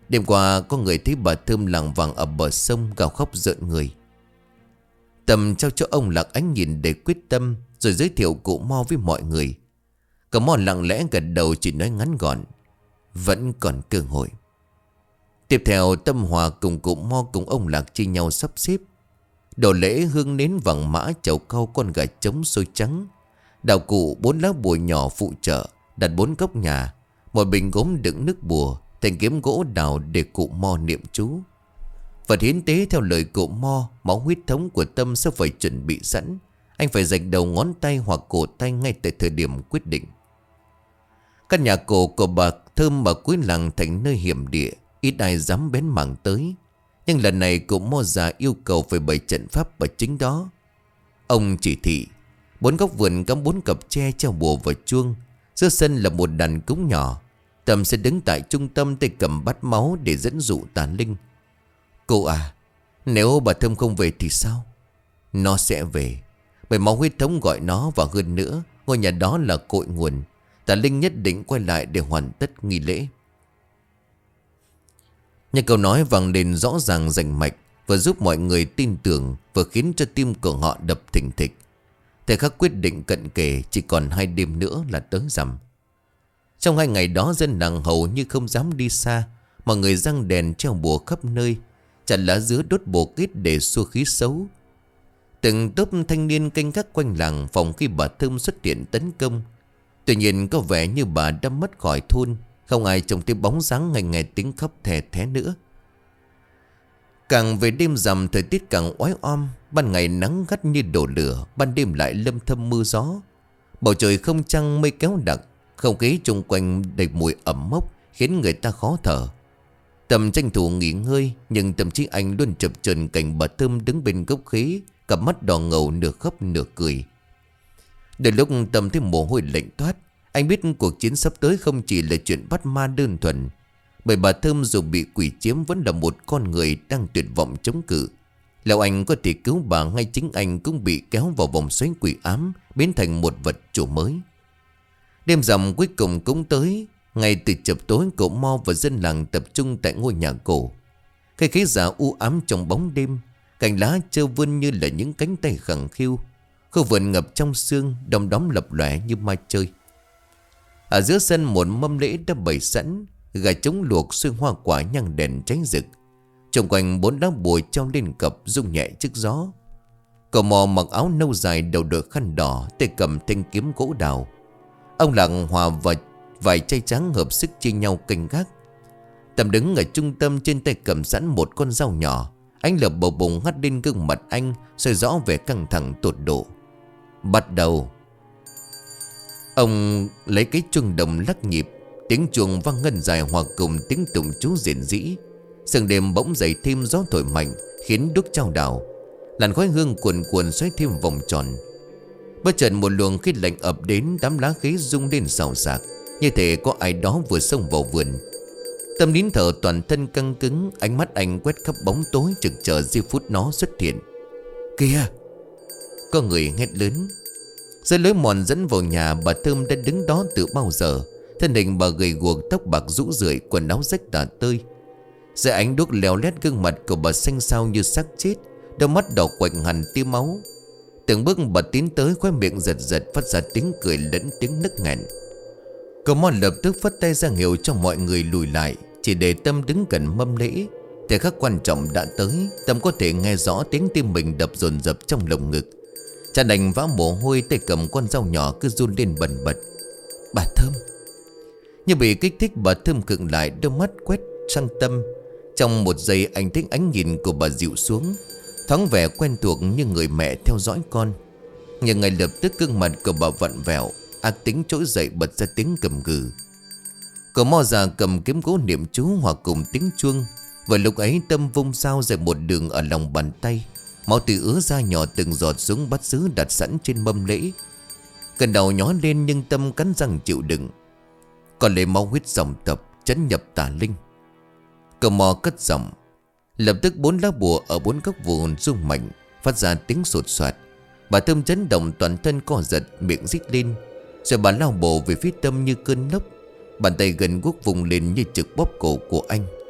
Đêm qua có người thấy bà Thơm lảng vảng ở bờ sông gào khóc rợn người. Tâm trao cho ông Lạc ánh nhìn để quyết tâm, rồi giới thiệu cụ Mo với mọi người. Cậu Mo lặng lẽ gật đầu, chỉ nói ngắn gọn: vẫn còn cơ hội. Tiếp theo Tâm Hòa cùng cụ Mo cùng ông Lạc chia nhau sắp xếp đồ lễ: hương nến vàng mã, chầu cau, con gà trống, xôi trắng. Đạo cụ 4 lá bùa nhỏ phụ trợ, đặt 4 cốc nhà, một bình gốm đựng nước bùa, thanh kiếm gỗ đào để cụ Mo niệm chú. Vật hiến tế theo lời cụ Mo, máu huyết thống của Tâm sẽ phải chuẩn bị sẵn. Anh phải rạch đầu ngón tay hoặc cổ tay ngay tại thời điểm quyết định. Căn nhà cổ của bà Thơm ở cuối làng thành nơi hiểm địa, ít ai dám bén mảng tới. Nhưng lần này cụ Mo già yêu cầu phải bày trận pháp ở chính đó. Ông chỉ thị 4 góc vườn cắm 4 cặp tre treo bùa và chuông. Giữa sân là một đàn cúng nhỏ. Tâm sẽ đứng tại trung tâm, tay cầm bát máu để dẫn dụ tà linh. Cô à, nếu bà Thơm không về thì sao? Nó sẽ về, bởi máu huyết thống gọi nó, và hơn nữa ngôi nhà đó là cội nguồn. Tà linh nhất định quay lại để hoàn tất nghi lễ. Những câu nói vang lên rõ ràng rành mạch, vừa giúp mọi người tin tưởng, vừa khiến cho tim của họ đập thình thịch. Thời khắc quyết định cận kề, chỉ còn 2 đêm nữa là tới rằm. Trong 2 ngày đó, dân làng hầu như không dám đi xa. Mọi người giăng đèn treo bùa khắp nơi, chặt lá dứa đốt bùa kết để xua khí xấu. Từng tốp thanh niên canh gác quanh làng phòng khi bà Thơm xuất hiện tấn công. Tuy nhiên có vẻ như bà đã mất khỏi thôn, không ai trông thấy bóng dáng ngày ngày tiếng khóc thè thé nữa. Càng về đêm rằm, thời tiết càng oái om. Ban ngày nắng gắt như đổ lửa, ban đêm lại lâm thâm mưa gió. Bầu trời không trăng, mây kéo đặc, không khí chung quanh đầy mùi ẩm mốc, khiến người ta khó thở. Tâm tranh thủ nghỉ ngơi, nhưng tâm trí anh luôn chập chờn cảnh bà Thơm đứng bên gốc khế, cặp mắt đỏ ngầu nửa khóc nửa cười. Đến lúc Tâm thấy mồ hôi lạnh toát, anh biết cuộc chiến sắp tới không chỉ là chuyện bắt ma đơn thuần. Bởi bà Thơm dù bị quỷ chiếm vẫn là một con người đang tuyệt vọng chống cự. Liệu anh có thể cứu bà, ngay chính anh cũng bị kéo vào vòng xoáy quỷ ám, biến thành một vật chủ mới. Đêm rằm cuối cùng cũng tới. Ngay từ chập tối, cậu Mo và dân làng tập trung tại ngôi nhà cổ. Cái khí giả u ám trong bóng đêm, cành lá trơ vươn như là những cánh tay khẳng khiu. Khu vườn ngập trong sương, đom đóm lập lòe như ma chơi. Ở giữa sân một mâm lễ đã bày sẵn, gà trống luộc, xôi hoa quả, nhang đèn cháy rực. Xung quanh 4 lá bùa treo lên cặp rung nhẹ trước gió. Cậu Mò mặc áo nâu dài, đầu đội khăn đỏ, tay cầm thanh kiếm gỗ đào. Ông Lạc Hòa và vài trai trắng hợp sức chia nhau canh gác. Tâm đứng ở trung tâm, trên tay cầm sẵn một con dao nhỏ. Ánh lửa bầu bùng hắt lên gương mặt anh, soi rõ vẻ căng thẳng tột độ. Bắt đầu. Ông lấy cái chuông đồng lắc nhịp, tiếng chuông vang ngân dài hòa cùng tiếng tụng chú rền rĩ. Sương đêm bỗng dậy thêm gió thổi mạnh, khiến đuốc chao đảo. Làn khói hương cuồn cuộn xoáy thêm vòng tròn. Bất chợt một luồng khí lạnh ập đến, đám lá khế rung lên xào xạc, như thể có ai đó vừa xông vào vườn. Tâm nín thở, toàn thân căng cứng, ánh mắt anh quét khắp bóng tối, trực chờ giây phút nó xuất hiện. Kìa! Có người hét lớn. Dưới lối mòn dẫn vào nhà, bà Thơm đã đứng đó từ bao giờ. Thân hình bà gầy guộc, tóc bạc rũ rượi, quần áo rách tả tơi. Dưới ánh đuốc leo lét, gương mặt của bà xanh xao như xác chết, đôi mắt đỏ quạnh hẳn tia máu. Từng bước bà tiến tới, khóe miệng giật giật phát ra tiếng cười lẫn tiếng nức nghẹn. Cậu Mo lập tức phất tay ra hiệu cho mọi người lùi lại, chỉ để Tâm đứng gần mâm lễ. Thời khắc quan trọng đã tới, Tâm có thể nghe rõ tiếng tim mình đập dồn dập trong lồng ngực. Chàng đành vã mồ hôi, tay cầm con dao nhỏ cứ run lên bần bật. Bà Thơm! Như bị kích thích, bà Thơm khựng lại, đôi mắt quét sang Tâm. Trong một giây anh thấy ánh nhìn của bà dịu xuống, thoáng vẻ quen thuộc như người mẹ theo dõi con. Nhưng ngay lập tức gương mặt của bà vặn vẹo, ác tính trỗi dậy bật ra tiếng gầm gừ. Cậu Mo già cầm kiếm gỗ niệm chú hòa cùng tiếng chuông. Và lúc ấy Tâm vung dao dài một đường ở lòng bàn tay. Máu từ ứa ra nhỏ từng giọt xuống bát sứ đặt sẵn trên mâm lễ. Cơn đau nhói lên nhưng Tâm cắn răng chịu đựng. Còn lấy máu huyết dòng tập trấn nhập tà linh. Cậu Mo cất giọng. Lập tức 4 lá bùa ở 4 góc vườn rung mạnh, phát ra tiếng sột soạt. Bà Thơm chấn động, toàn thân co giật, miệng rít lên. Rồi bà lao bổ về phía Tâm như cơn lốc. Bàn tay gần guốc vùng lên như trực bóp cổ của anh.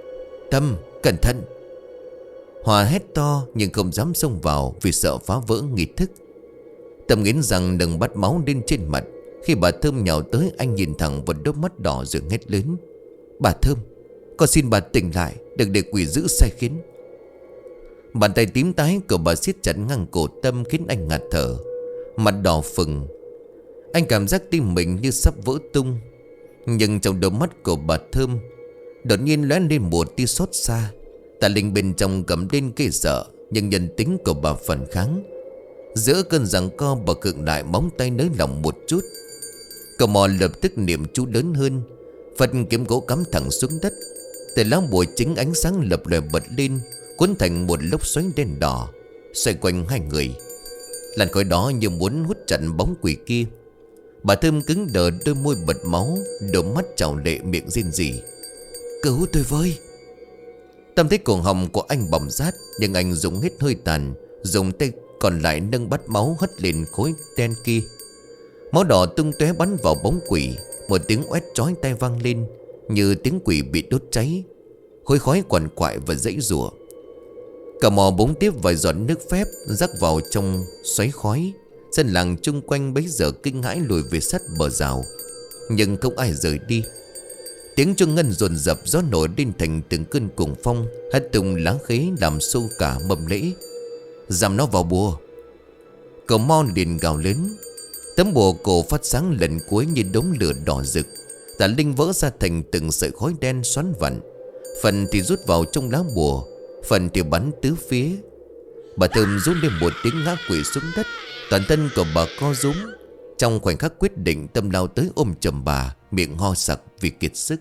Tâm, cẩn thận. Hòa hét to nhưng không dám xông vào vì sợ phá vỡ nghi thức. Tâm nghiến răng đừng bắt máu lên trên mặt. Khi bà Thơm nhào tới, anh nhìn thẳng vào đôi mắt đỏ rồi hét lớn: Bà Thơm, con xin bà tỉnh lại, đừng để quỷ dữ sai khiến. Bàn tay tím tái của bà siết chặt ngang cổ Tâm khiến anh ngạt thở, mặt đỏ phừng. Anh cảm giác tim mình như sắp vỡ tung. Nhưng trong đôi mắt của bà Thơm đột nhiên lóe lên một tia xót xa. Tà Linh bên trong cầm lên cây sợ, nhưng nhân tính của bà phản kháng. Giữa cơn giằng co, bà khựng lại, móng tay nới lỏng một chút. Cậu mò lập tức niệm chú lớn hơn. Phật kiếm gỗ cắm thẳng xuống đất. Từ lá bùa chính ánh sáng lập lòe bật lên, cuốn thành một lốc xoáy đen đỏ xoay quanh hai người. Làn khói đó như muốn hút chặn bóng quỷ kia. Bà Thơm cứng đờ, đôi môi bật máu, đôi mắt trào lệ, miệng rên rỉ: Cứu tôi với. Tâm thấy cổ họng của anh bỏng rát, nhưng anh dùng hết hơi tàn, dùng tay còn lại nâng bát máu hất lên khối đen kia. Máu đỏ tung tóe bắn vào bóng quỷ. Một tiếng oét chói tai vang lên, như tiếng quỷ bị đốt cháy. Khói khói quằn quại và dãy rủa. Cả mò búng tiếp vài giọt nước phép rắc vào trong xoáy khói. Dân làng chung quanh bấy giờ kinh hãi lùi về sát bờ rào, nhưng không ai rời đi. Tiếng chuông ngân dồn dập, gió nổi lên thành từng cơn cuồng phong, hất tung lá khế làm xô cả mâm lễ. Giam nó vào bùa. Cậu Mo liền gào lớn. Tấm bùa cổ phát sáng lần cuối như đống lửa đỏ rực. Tà Linh vỡ ra thành từng sợi khói đen xoắn vặn. Phần thì rút vào trong lá bùa, phần thì bắn tứ phía. Bà Thơm rút lên một tiếng ngã quỵ xuống đất. Toàn thân của bà co rúm. Trong khoảnh khắc quyết định, Tâm lao tới ôm chầm bà, miệng ho sặc vì kiệt sức.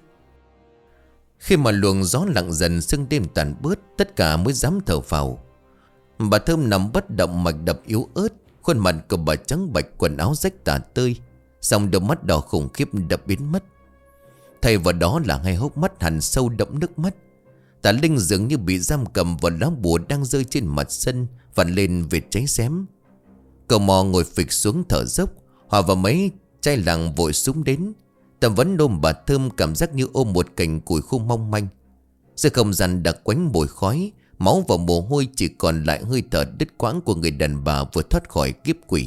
Khi mà luồng gió lặng dần, sương đêm tàn bớt, tất cả mới dám thở phào. Bà Thơm nằm bất động, mạch đập yếu ớt. Khuôn mặt của bà trắng bạch, quần áo rách tả tơi, song đôi mắt đỏ khủng khiếp đập biến mất. Thay vào đó là hai hốc mắt hằn sâu đẫm nước mắt. Tà Linh dường như bị giam cầm vào lá bùa đang rơi trên mặt sân, vặn lên vệt cháy xém. Cậu Mò ngồi phịch xuống thở dốc. Hòa và mấy trai làng vội súng đến. Tâm vẫn ôm bà Thơm, cảm giác như ôm một cành củi khô mong manh. Giữa không gian đặc quánh mùi khói, máu và mồ hôi, chỉ còn lại hơi thở đứt quãng của người đàn bà vừa thoát khỏi kiếp quỷ.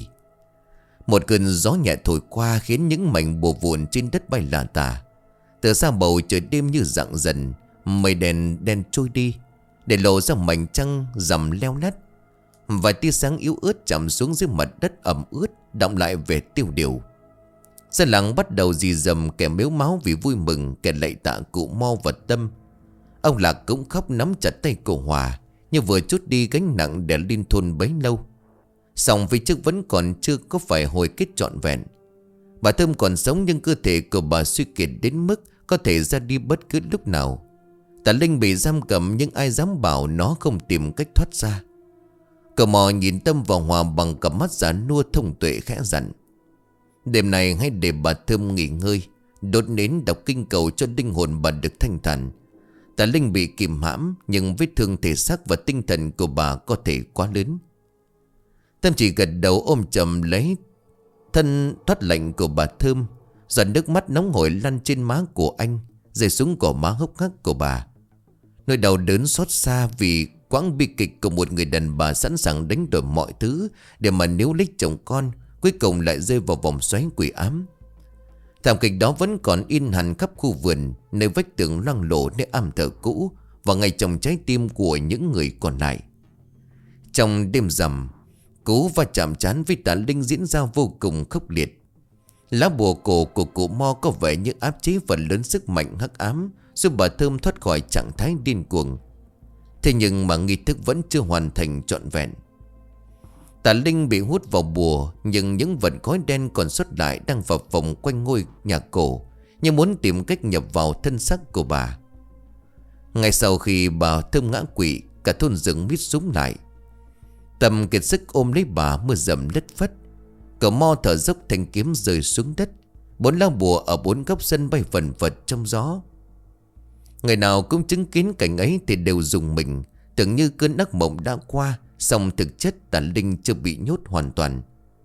Một cơn gió nhẹ thổi qua khiến những mảnh bùa vụn trên đất bay lả tả. Từ xa bầu trời đêm như rạng dần, mây đen đen trôi đi, để lộ ra mảnh trăng rằm leo lét. Vài tia sáng yếu ớt chạm xuống dưới mặt đất ẩm ướt, đọng lại về tiêu điều. Dân làng bắt đầu rì rầm, kẻ mếu máu vì vui mừng, kẻ lạy tạ cụ Mo và Tâm. Ông Lạc cũng khóc nắm chặt tay cô Hòa, như vừa trút đi gánh nặng để lên thôn bấy lâu. Song vì trước vẫn còn chưa có phải hồi kết trọn vẹn. Bà Thơm còn sống, nhưng cơ thể của bà suy kiệt đến mức có thể ra đi bất cứ lúc nào. Tà Linh bị giam cầm, nhưng ai dám bảo nó không tìm cách thoát ra. Cậu Mò nhìn Tâm và Hòa bằng cặp mắt già nua thông tuệ, khẽ dặn: Đêm này hãy để bà Thơm nghỉ ngơi, đốt nến đọc kinh cầu cho linh hồn bà được thanh thản. Tà Linh bị kìm hãm, nhưng vết thương thể xác và tinh thần của bà có thể quá lớn. Tâm chỉ gật đầu ôm chầm lấy thân thoát lạnh của bà Thơm. Giọt nước mắt nóng hổi lăn trên má của anh, rơi xuống cỏ má hốc hác của bà. Nỗi đau đớn xót xa vì quãng bi kịch của một người đàn bà sẵn sàng đánh đổi mọi thứ để mà níu lấy chồng con, cuối cùng lại rơi vào vòng xoáy quỷ ám. Thảm kịch đó vẫn còn in hằn khắp khu vườn, nơi vách tường loang lổ, nơi am thờ cũ, và ngay trong trái tim của những người còn lại. Trong đêm rằm, cú va chạm trán với Tà Linh diễn ra vô cùng khốc liệt. Lá bùa cổ của cụ Mo có vẻ như áp chế phần lớn sức mạnh hắc ám, giúp bà Thơm thoát khỏi trạng thái điên cuồng. Thế nhưng mà nghi thức vẫn chưa hoàn thành trọn vẹn. Tà Linh bị hút vào bùa, nhưng những vật khói đen còn xuất lại đang phập phồng quanh ngôi nhà cổ, như muốn tìm cách nhập vào thân xác của bà. Ngay sau khi bà Thơm ngã quỵ, cả thôn rừng mít súng lại. Tâm kiệt sức ôm lấy bà, mưa dầm đất phất. Cậu Mo thở dốc, thanh kiếm rơi xuống đất. 4 lá bùa ở 4 góc sân bay vần vật trong gió. Người nào cũng chứng kiến cảnh ấy thì đều rùng mình, tưởng như cơn ác mộng đã qua. Song thực chất Tà Linh chưa bị nhốt hoàn toàn.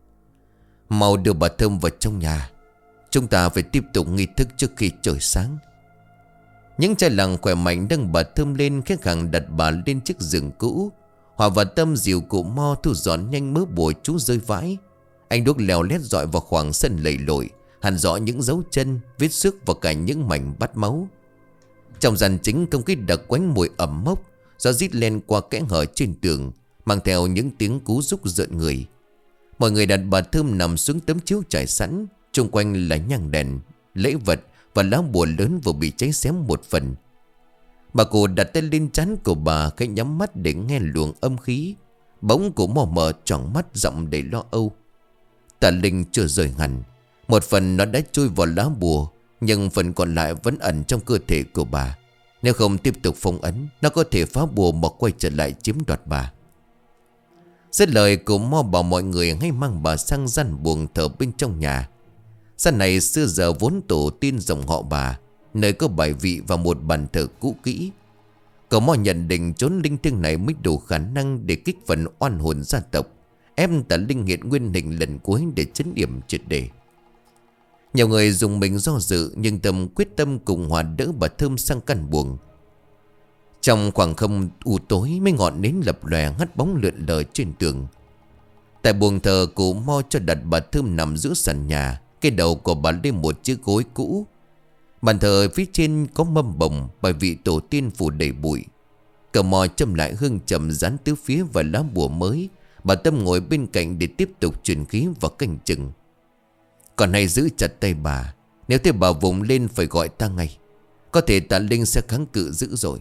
Mau đưa bà Thơm vào trong nhà, chúng ta phải tiếp tục nghi thức trước khi trời sáng. Những trai làng khỏe mạnh nâng bà Thơm lên, khẽ khàng đặt bà lên chiếc giường cũ. Hòa và Tâm dìu cụ Mo thu dọn nhanh mớ bùa chú rơi vãi. Anh đuốc lèo lét dọi vào khoảng sân lầy lội, hằn rõ những dấu chân, vết xước và cả những mảnh bát máu. Trong gian chính, không khí đặc quánh mùi ẩm mốc. Gió rít lên qua kẽ hở trên tường, mang theo những tiếng cú rúc rợn người. Mọi người đặt bà Thơm nằm xuống tấm chiếu trải sẵn. Xung quanh là nhang đèn, lễ vật và lá bùa lớn vừa bị cháy xém một phần. Bà cụ đặt tay lên trán của bà, khẽ nhắm mắt để nghe luồng âm khí. Bỗng cụ mò mờ tròn mắt, giọng đầy lo âu. Tà linh chưa rời hẳn. Một phần nó đã chui vào lá bùa, nhưng phần còn lại vẫn ẩn trong cơ thể của bà. Nếu không tiếp tục phong ấn, nó có thể phá bùa mà quay trở lại chiếm đoạt bà. Dứt lời, cụ Mo bảo mọi người hãy mang bà sang gian buồng thờ bên trong nhà. Gian này xưa giờ vốn tổ tiên dòng họ bà, nơi có bài vị và một bàn thờ cũ kỹ. Cậu Mo nhận định chốn linh thiêng này mới đủ khả năng để kích phần oan hồn gia tộc, ép Tà linh hiện nguyên hình lần cuối để trấn yểm triệt để. Nhiều người dùng mình do dự, nhưng Tâm quyết tâm cùng Hòa đỡ bà Thơm sang căn buồng. Trong khoảng không u tối, mấy ngọn nến lập lòe hắt bóng lượn lờ trên tường. Tại buồng thờ, cụ Mo cho đặt bà Thơm nằm giữa sàn nhà. Cái đầu của bà lên một chiếc gối cũ. Bàn thờ phía trên có mâm bồng, bài vị tổ tiên phủ đầy bụi. Cậu Mo châm lại hương trầm dán tứ phía và lá bùa mới. Bà Tâm ngồi bên cạnh để tiếp tục truyền khí và canh chừng. Còn hay giữ chặt tay bà. Nếu thấy bà vùng lên phải gọi ta ngay. Có thể Tà linh sẽ kháng cự dữ rồi.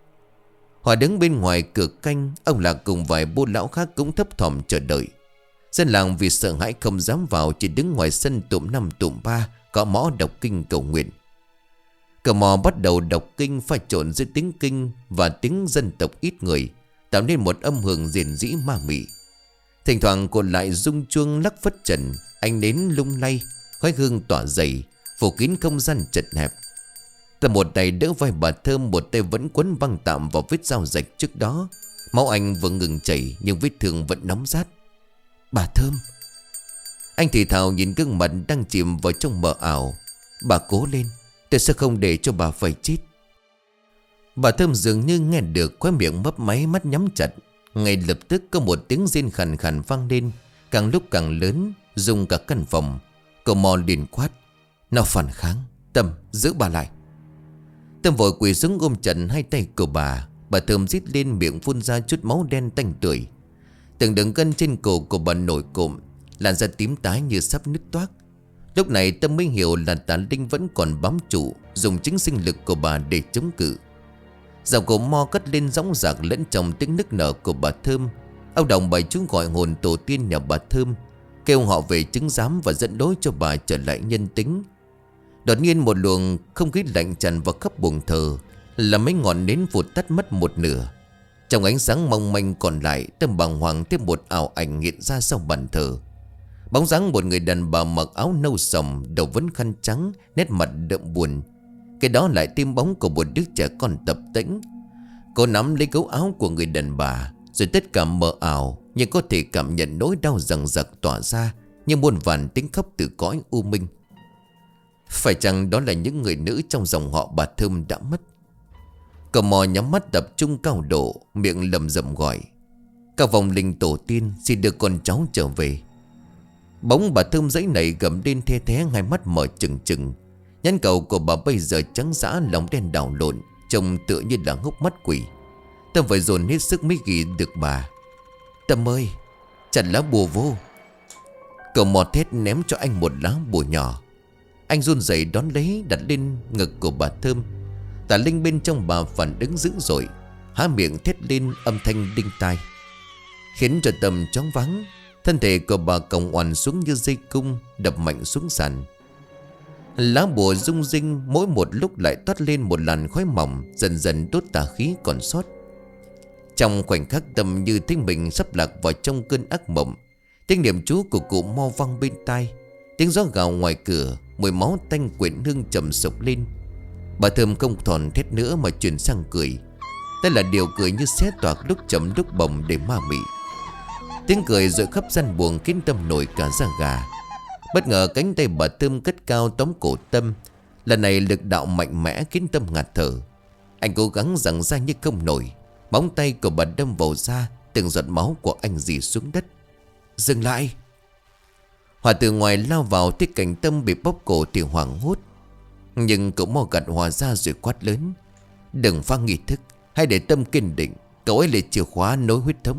Hòa đứng bên ngoài cửa canh. Ông Lạc cùng vài bô lão khác cũng thấp thỏm chờ đợi. Dân làng vì sợ hãi không dám vào, chỉ đứng ngoài sân tụm năm tụm ba, có mõ đọc kinh cầu nguyện. Cậu Mò bắt đầu đọc kinh pha trộn giữa tiếng kinh và tiếng dân tộc ít người, tạo nên một âm hưởng rền rĩ ma mị. Thỉnh thoảng cô lại rung chuông lắc phất trần, ánh nến lung lay, khói hương tỏa dày, phủ kín không gian chật hẹp. Tầm một tay đỡ vai bà Thơm, một tay vẫn quấn băng tạm vào vết dao rạch trước đó. Máu anh vừa ngừng chảy nhưng vết thương vẫn nóng rát. Bà Thơm. Anh thì thào nhìn gương mặt đang chìm vào trong mờ ảo. Bà cố lên, tôi sẽ không để cho bà phải chết. Bà Thơm dường như nghe được, khóe miệng mấp máy, mắt nhắm chặt. Ngay lập tức có một tiếng rên khàn khàn vang lên, càng lúc càng lớn, rung cả căn phòng. Cậu Mò liền quát. Nó phản kháng. Tâm, giữ bà lại. Tâm vội quỳ xuống ôm chặt hai tay của bà. Bà Thơm rít lên, miệng phun ra chút máu đen tanh tưởi. Từng đường gân trên cổ của bà nổi cộm, làn da tím tái như sắp nứt toác. Lúc này Tâm mới hiểu là Tà linh vẫn còn bám trụ, dùng chính sinh lực của bà để chống cự. Giọng của Mo cất lên dõng dạc lẫn trong tiếng nức nở của bà Thơm. Ông Đồng bày chú gọi hồn tổ tiên nhà bà Thơm, kêu họ về chứng giám và dẫn lối cho bà trở lại nhân tính. Đột nhiên một luồng không khí lạnh tràn vào khắp buồng thờ, là mấy ngọn nến vụt tắt mất một nửa. Trong ánh sáng mong manh còn lại, Tâm bàng hoàng thêm một ảo ảnh hiện ra sau bàn thờ. Bóng dáng một người đàn bà mặc áo nâu sòng, đầu vấn khăn trắng, nét mặt đượm buồn. Cái đó lại tim bóng của một đứa trẻ con tập tễnh. Cô nắm lấy gấu áo của người đàn bà, rồi tất cả mờ ảo, nhưng có thể cảm nhận nỗi đau dằng dặc tỏa ra như muôn vàn tiếng khóc từ cõi u minh. Phải chăng đó là những người nữ trong dòng họ bà Thơm đã mất? Cậu Mò nhắm mắt tập trung cao độ, miệng lầm rầm gọi. Các vong linh tổ tiên xin đưa con cháu trở về. Bóng bà Thơm dãy nảy gầm lên the thé, hai mắt mở trừng trừng. Nhãn cầu của bà bây giờ trắng dã, lòng đen đảo lộn, trông tựa như là hốc mắt quỷ. Tâm phải dồn hết sức mới ghi được bà. Tâm ơi, chặt lá bùa vô. Cậu Mò thét ném cho anh một lá bùa nhỏ. Anh run rẩy đón lấy, đặt lên ngực của bà Thơm. Tà linh bên trong bà phản ứng dữ dội, há miệng thét lên âm thanh đinh tai, khiến cho Tâm choáng váng. Thân thể của bà còng oằn xuống như dây cung, đập mạnh xuống sàn. Lá bùa rung rinh, mỗi một lúc lại toát lên một làn khói mỏng, dần dần đốt tà khí còn sót. Trong khoảnh khắc Tâm như thấy mình sắp lạc vào trong cơn ác mộng. Tiếng niệm chú của cụ Mo vang bên tai, tiếng gió gào ngoài cửa, mùi máu tanh quyện hương trầm sộc lên. Bà Thơm không thòn thét nữa mà chuyển sang cười. Đây là điều cười như xé toạc, lúc trầm lúc bồng để ma mị. Tiếng cười rội khắp gian buồng khiến Tâm nổi cả da gà. Bất ngờ cánh tay bà Thơm cất cao tóm cổ Tâm, Lần này lực đạo mạnh mẽ khiến Tâm ngạt thở. Anh cố gắng giằng ra như không nổi. Móng tay của bà đâm vào da, từng giọt máu của anh rỉ xuống đất. Dừng lại! Hòa từ ngoài lao vào thấy cảnh Tâm bị bóp cổ thì hoảng hốt. Nhưng cậu mau gạt Hòa ra rồi quát lớn. Đừng phá nghi thức, hãy để Tâm kiên định. Cậu ấy là chìa khóa nối huyết thống.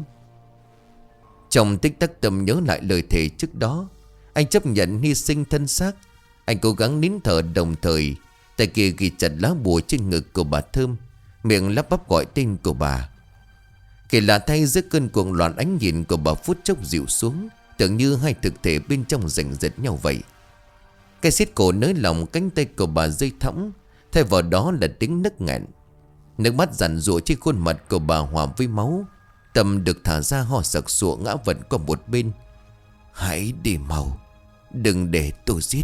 Trong tích tắc Tâm nhớ lại lời thề trước đó. Anh chấp nhận hy sinh thân xác. Anh cố gắng nín thở, đồng thời tay kia ghi chặt lá bùa trên ngực của bà Thơm, miệng lắp bắp gọi tên của bà. Kỳ lạ thay, giữa cơn cuồng loạn, ánh nhìn của bà phút chốc dịu xuống, tưởng như hai thực thể bên trong giành giật nhau vậy. Cái xiết cổ nới lòng, cánh tay của bà rơi thõng, thay vào đó là tiếng nức nghẹn. Nước mắt giàn giụa trên khuôn mặt của bà hòa với máu. Tâm được thả ra, ho sặc sụa ngã vật qua một bên. Hãy đi mau, đừng để tôi giết.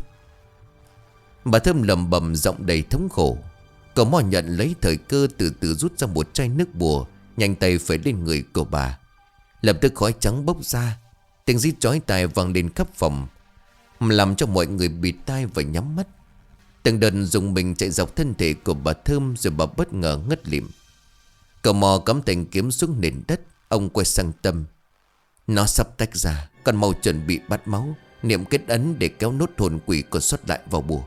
Bà Thơm lầm bầm giọng đầy thống khổ. Cậu mò nhận lấy thời cơ, từ từ rút ra một chai nước bùa, nhanh tay phẩy lên người của bà. Lập tức khói trắng bốc ra, tiếng rít chói tai vang lên khắp phòng, làm cho mọi người bịt tai và nhắm mắt. Từng đợt dùng mình chạy dọc thân thể của bà Thơm, rồi bà bất ngờ ngất lịm. Cậu mò cắm thanh kiếm xuống nền đất. Ông quay sang Tâm. Nó sắp tách ra, con mau chuẩn bị bắt máu, niệm kết ấn để kéo nốt hồn quỷ còn sót lại vào bùa.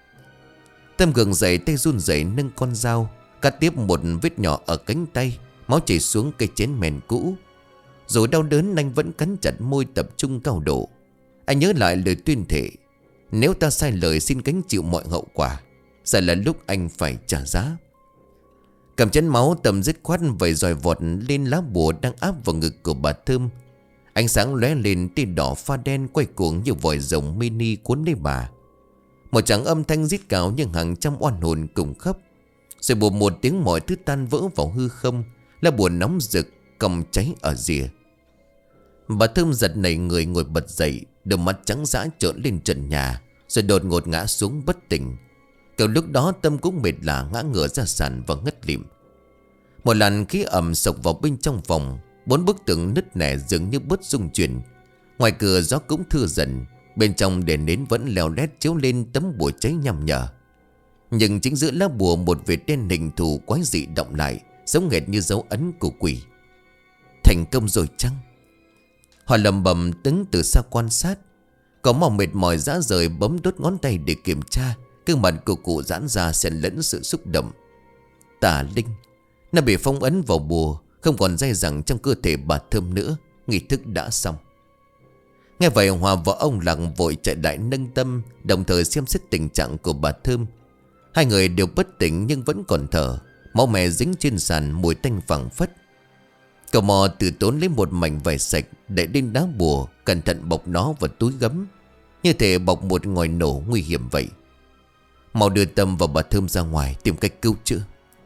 Tâm gượng dậy, tay run rẩy nâng con dao, cắt tiếp một vết nhỏ ở cánh tay. Máu chảy xuống cây chén mèn cũ. Rồi đau đớn, anh vẫn cắn chặt môi, tập trung cao độ. Anh nhớ lại lời tuyên thệ: nếu ta sai lời xin gánh chịu mọi hậu quả. Giờ là lúc anh phải trả giá. Cầm chén máu, Tâm dứt khoát vẩy dòi vọt lên lá bùa đang áp vào ngực của bà Thơm. Ánh sáng lóe lên, tia đỏ pha đen quay cuồng như vòi rồng mini cuốn lấy bà. Một tràng âm thanh rít cào nhưng hàng trăm oan hồn cùng khóc. Rồi bùm một tiếng, mọi thứ tan vỡ vào hư không. Lá bùa nóng rực còng cháy ở rìa. Bà Thơm giật nảy người, ngồi bật dậy, đôi mắt trắng dã trợn lên trần nhà, rồi đột ngột ngã xuống bất tỉnh. Kiểu lúc đó Tâm cũng mệt lả, ngã ngửa ra sàn và ngất lịm. Một làn khí ẩm sộc vào bên trong phòng. 4 bức tường nứt nẻ dường như bớt rung chuyển. Ngoài cửa gió cũng thưa dần. Bên trong đèn nến vẫn leo lét chiếu lên tấm bùa cháy nhằm nhở. Nhưng chính giữa lá bùa, một vệt đen hình thù quái dị động lại, giống hệt như dấu ấn của quỷ. Thành công rồi chăng? Họ lầm bầm đứng từ xa quan sát. Có màu mệt mỏi rã rời bấm đốt ngón tay để kiểm tra. Gương mặt của cụ giãn ra xen lẫn sự xúc động. Tà linh, nó bị phong ấn vào bùa, không còn dai dẳng trong cơ thể bà Thơm nữa. Nghi thức đã xong. Nghe vậy, Hòa và ông Lặng vội chạy lại nâng Tâm, đồng thời xem xét tình trạng của bà Thơm. Hai người đều bất tỉnh nhưng vẫn còn thở. Máu me dính trên sàn, mùi tanh phảng phất. Cậu mò từ tốn lấy một mảnh vải sạch, để lên đá bùa, cẩn thận bọc nó vào túi gấm, như thể bọc một ngòi nổ nguy hiểm vậy. Mau đưa Tâm và bà Thơm ra ngoài tìm cách cứu chữa.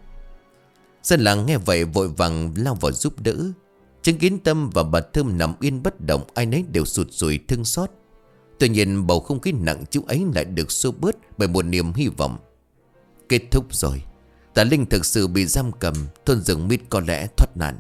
Dân làng nghe vậy vội vàng lao vào giúp đỡ. Chứng kiến Tâm và bà Thơm nằm yên bất động, ai nấy đều sụt sùi thương xót. Tuy nhiên bầu không khí nặng trĩu ấy lại được xua bớt bởi một niềm hy vọng. Kết thúc rồi, tà linh thực sự bị giam cầm, thôn rừng mít có lẽ thoát nạn.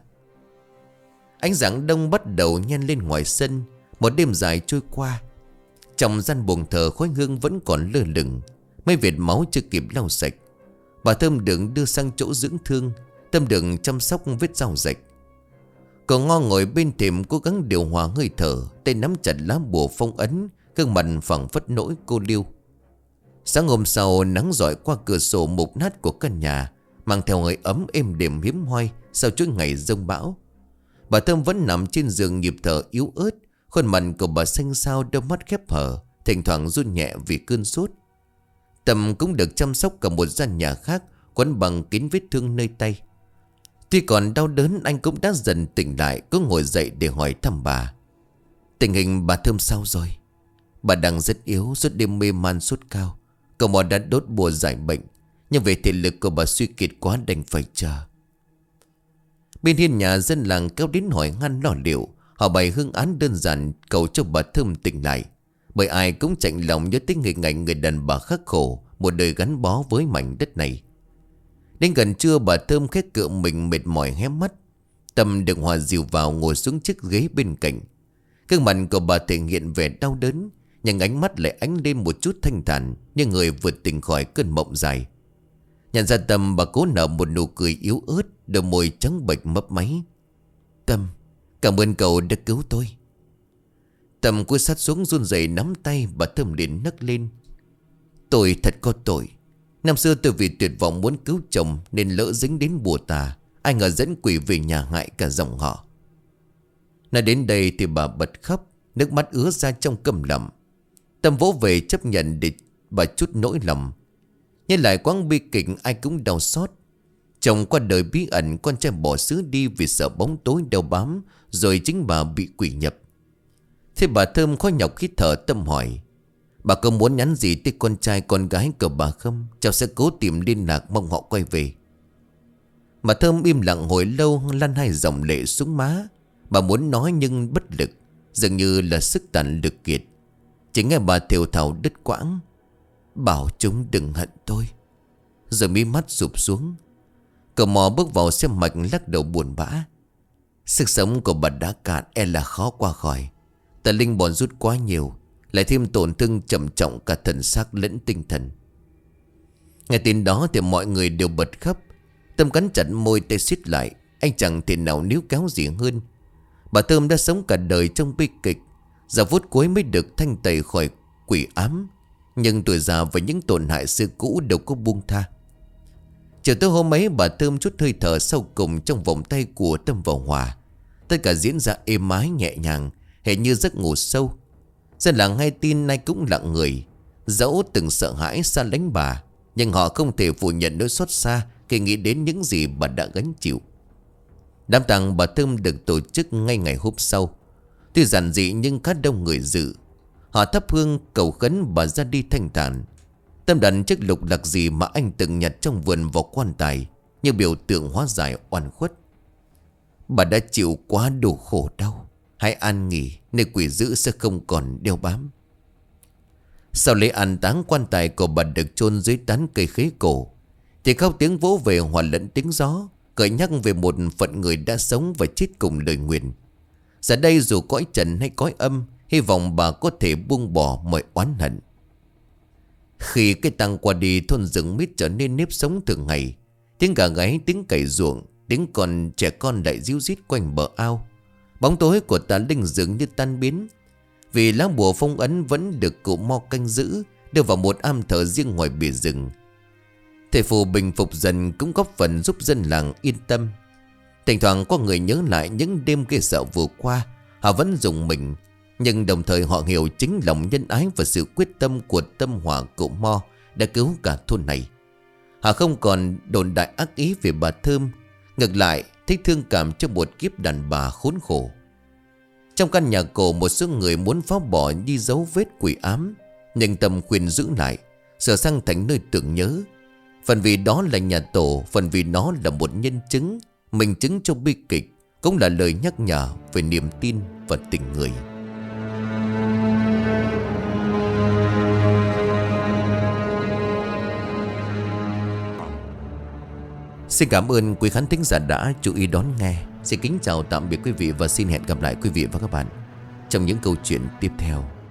Ánh sáng đông bắt đầu nhen lên ngoài sân. Một đêm dài trôi qua. Trong gian buồng thờ, khói hương vẫn còn lơ lửng. Mấy vệt máu chưa kịp lau sạch. Bà Thơm được đưa sang chỗ dưỡng thương. Tâm được chăm sóc vết dao rạch. Cậu Ngo ngồi bên thềm cố gắng điều hòa hơi thở, tay nắm chặt lá bùa phong ấn, gương mặt phảng phất nỗi cô liêu. Sáng hôm sau, nắng rọi qua cửa sổ mục nát của căn nhà, mang theo hơi ấm êm đềm hiếm hoi sau chuỗi ngày giông bão. Bà Thơm vẫn nằm trên giường, nhịp thở yếu ớt. Khuôn mặt của bà xanh xao, đôi mắt khép hờ, thỉnh thoảng run nhẹ vì cơn sốt. Tâm cũng được chăm sóc cả một gian nhà khác, quấn bằng kín vết thương nơi tay. Tuy còn đau đớn, anh cũng đã dần tỉnh lại, cứ ngồi dậy để hỏi thăm bà. Tình hình bà Thơm sao rồi? Bà đang rất yếu, suốt đêm mê man sốt cao. Cậu mò đã đốt bùa giải bệnh, nhưng về thể lực của bà suy kiệt quá, đành phải chờ. Bên hiên nhà, dân làng kéo đến hỏi han lo liệu. Họ bày hương án đơn giản cầu cho bà Thơm tỉnh lại, bởi ai cũng chạnh lòng nhớ tới hình ảnh người đàn bà khắc khổ, một đời gắn bó với mảnh đất này. Đến gần trưa, bà Thơm khét cựa mình mệt mỏi hé mắt. Tâm được Hòa dìu vào ngồi xuống chiếc ghế bên cạnh. Gương mặt của bà thể hiện vẻ đau đớn, nhưng ánh mắt lại ánh lên một chút thanh thản, như người vừa tỉnh khỏi cơn mộng dài. Nhận ra Tâm, bà cố nở một nụ cười yếu ớt, đôi môi trắng bệch mấp máy. Tâm, cảm ơn cậu đã cứu tôi. Tâm cúi sát xuống run rẩy nắm tay, bà Thơm liền nấc lên. Tôi thật có tội. Năm xưa tôi vì tuyệt vọng muốn cứu chồng nên lỡ dính đến bùa tà, ai ngờ dẫn quỷ về nhà hại cả dòng họ. Nói đến đây thì bà bật khóc, nước mắt ứa ra trong câm lặng. Tâm vỗ về chấp nhận để bà chút nỗi lòng. Nhớ lại quãng bi kịch ai cũng đau xót. Chồng qua đời bí ẩn, con trai bỏ xứ đi vì sợ bóng tối đeo bám, rồi chính bà bị quỷ nhập. Thế bà Thơm khó nhọc hít thở. Tâm hỏi: bà có muốn nhắn gì tới con trai con gái của bà không? Cháu sẽ cố tìm liên lạc, mong họ quay về. Bà Thơm im lặng hồi lâu, lăn hai dòng lệ xuống má. Bà muốn nói nhưng bất lực, dường như là sức tàn lực kiệt. Chỉ nghe bà thều thào đứt quãng: bảo chúng đừng hận tôi. Rồi mí mắt sụp xuống. Cậu mò bước vào xem mạch, lắc đầu buồn bã. Sức sống của bà đã cạn, e là khó qua khỏi. Tà linh bòn rút quá nhiều, lại thêm tổn thương trầm trọng cả thần xác lẫn tinh thần. Nghe tin đó thì mọi người đều bật khóc. Tâm cắn chặt môi, tay siết lại. Anh chẳng thể nào níu kéo gì hơn. Bà Thơm đã sống cả đời trong bi kịch, giờ phút cuối mới được thanh tẩy khỏi quỷ ám. Nhưng tuổi già và những tổn hại xưa cũ đâu có buông tha. Chiều tối hôm ấy, bà Thơm chút hơi thở sau cùng trong vòng tay của Tâm và Hòa. Tất cả diễn ra êm ái nhẹ nhàng, hệt như giấc ngủ sâu. Dân làng hay tin nay cũng lặng người. Dẫu từng sợ hãi xa lánh bà, nhưng họ không thể phủ nhận nỗi xót xa khi nghĩ đến những gì bà đã gánh chịu. Đám tang bà Thơm được tổ chức ngay ngày hôm sau. Tuy giản dị nhưng khá đông người dự. Họ thắp hương cầu khấn bà ra đi thanh thản. Tâm đặt chiếc lục lạc gì mà anh từng nhặt trong vườn vào quan tài, như biểu tượng hóa giải oan khuất. Bà đã chịu quá đủ khổ đau, hãy an nghỉ, nơi quỷ dữ sẽ không còn đeo bám. Sau lễ an táng, quan tài của bà được chôn dưới tán cây khế cổ. Thì khóc tiếng vỗ về hòa lẫn tiếng gió, gợi nhắc về một phận người đã sống và chết cùng lời nguyền. Giờ đây dù cõi trần hay cõi âm, hy vọng bà có thể buông bỏ mọi oán hận. Khi cái tang qua đi, thôn rừng mít trở nên nếp sống thường ngày. Tiếng gà gáy, tiếng cày ruộng, tiếng trẻ con lại ríu rít quanh bờ ao. Bóng tối của tà linh dường như tan biến, vì lá bùa phong ấn vẫn được cụ Mo canh giữ, đưa vào một am thờ riêng ngoài bìa rừng. Thầy phù bình phục dần cũng góp phần giúp dân làng yên tâm. Thỉnh thoảng có người nhớ lại những đêm ghê sợ vừa qua, họ vẫn rùng mình. Nhưng đồng thời họ hiểu chính lòng nhân ái và sự quyết tâm của Tâm Hòa cụ Mo đã cứu cả thôn này. Họ không còn đồn đại ác ý về bà Thơm, ngược lại thích thương cảm cho một kiếp đàn bà khốn khổ. Trong căn nhà cổ, một số người muốn phá bỏ đi dấu vết quỷ ám, nhưng Tâm khuyên giữ lại, sửa sang thành nơi tưởng nhớ. Phần vì đó là nhà tổ, phần vì nó là một nhân chứng, minh chứng cho bi kịch, cũng là lời nhắc nhở về niềm tin và tình người. Xin cảm ơn quý khán thính giả đã chú ý đón nghe. Xin kính chào tạm biệt quý vị và xin hẹn gặp lại quý vị và các bạn trong những câu chuyện tiếp theo.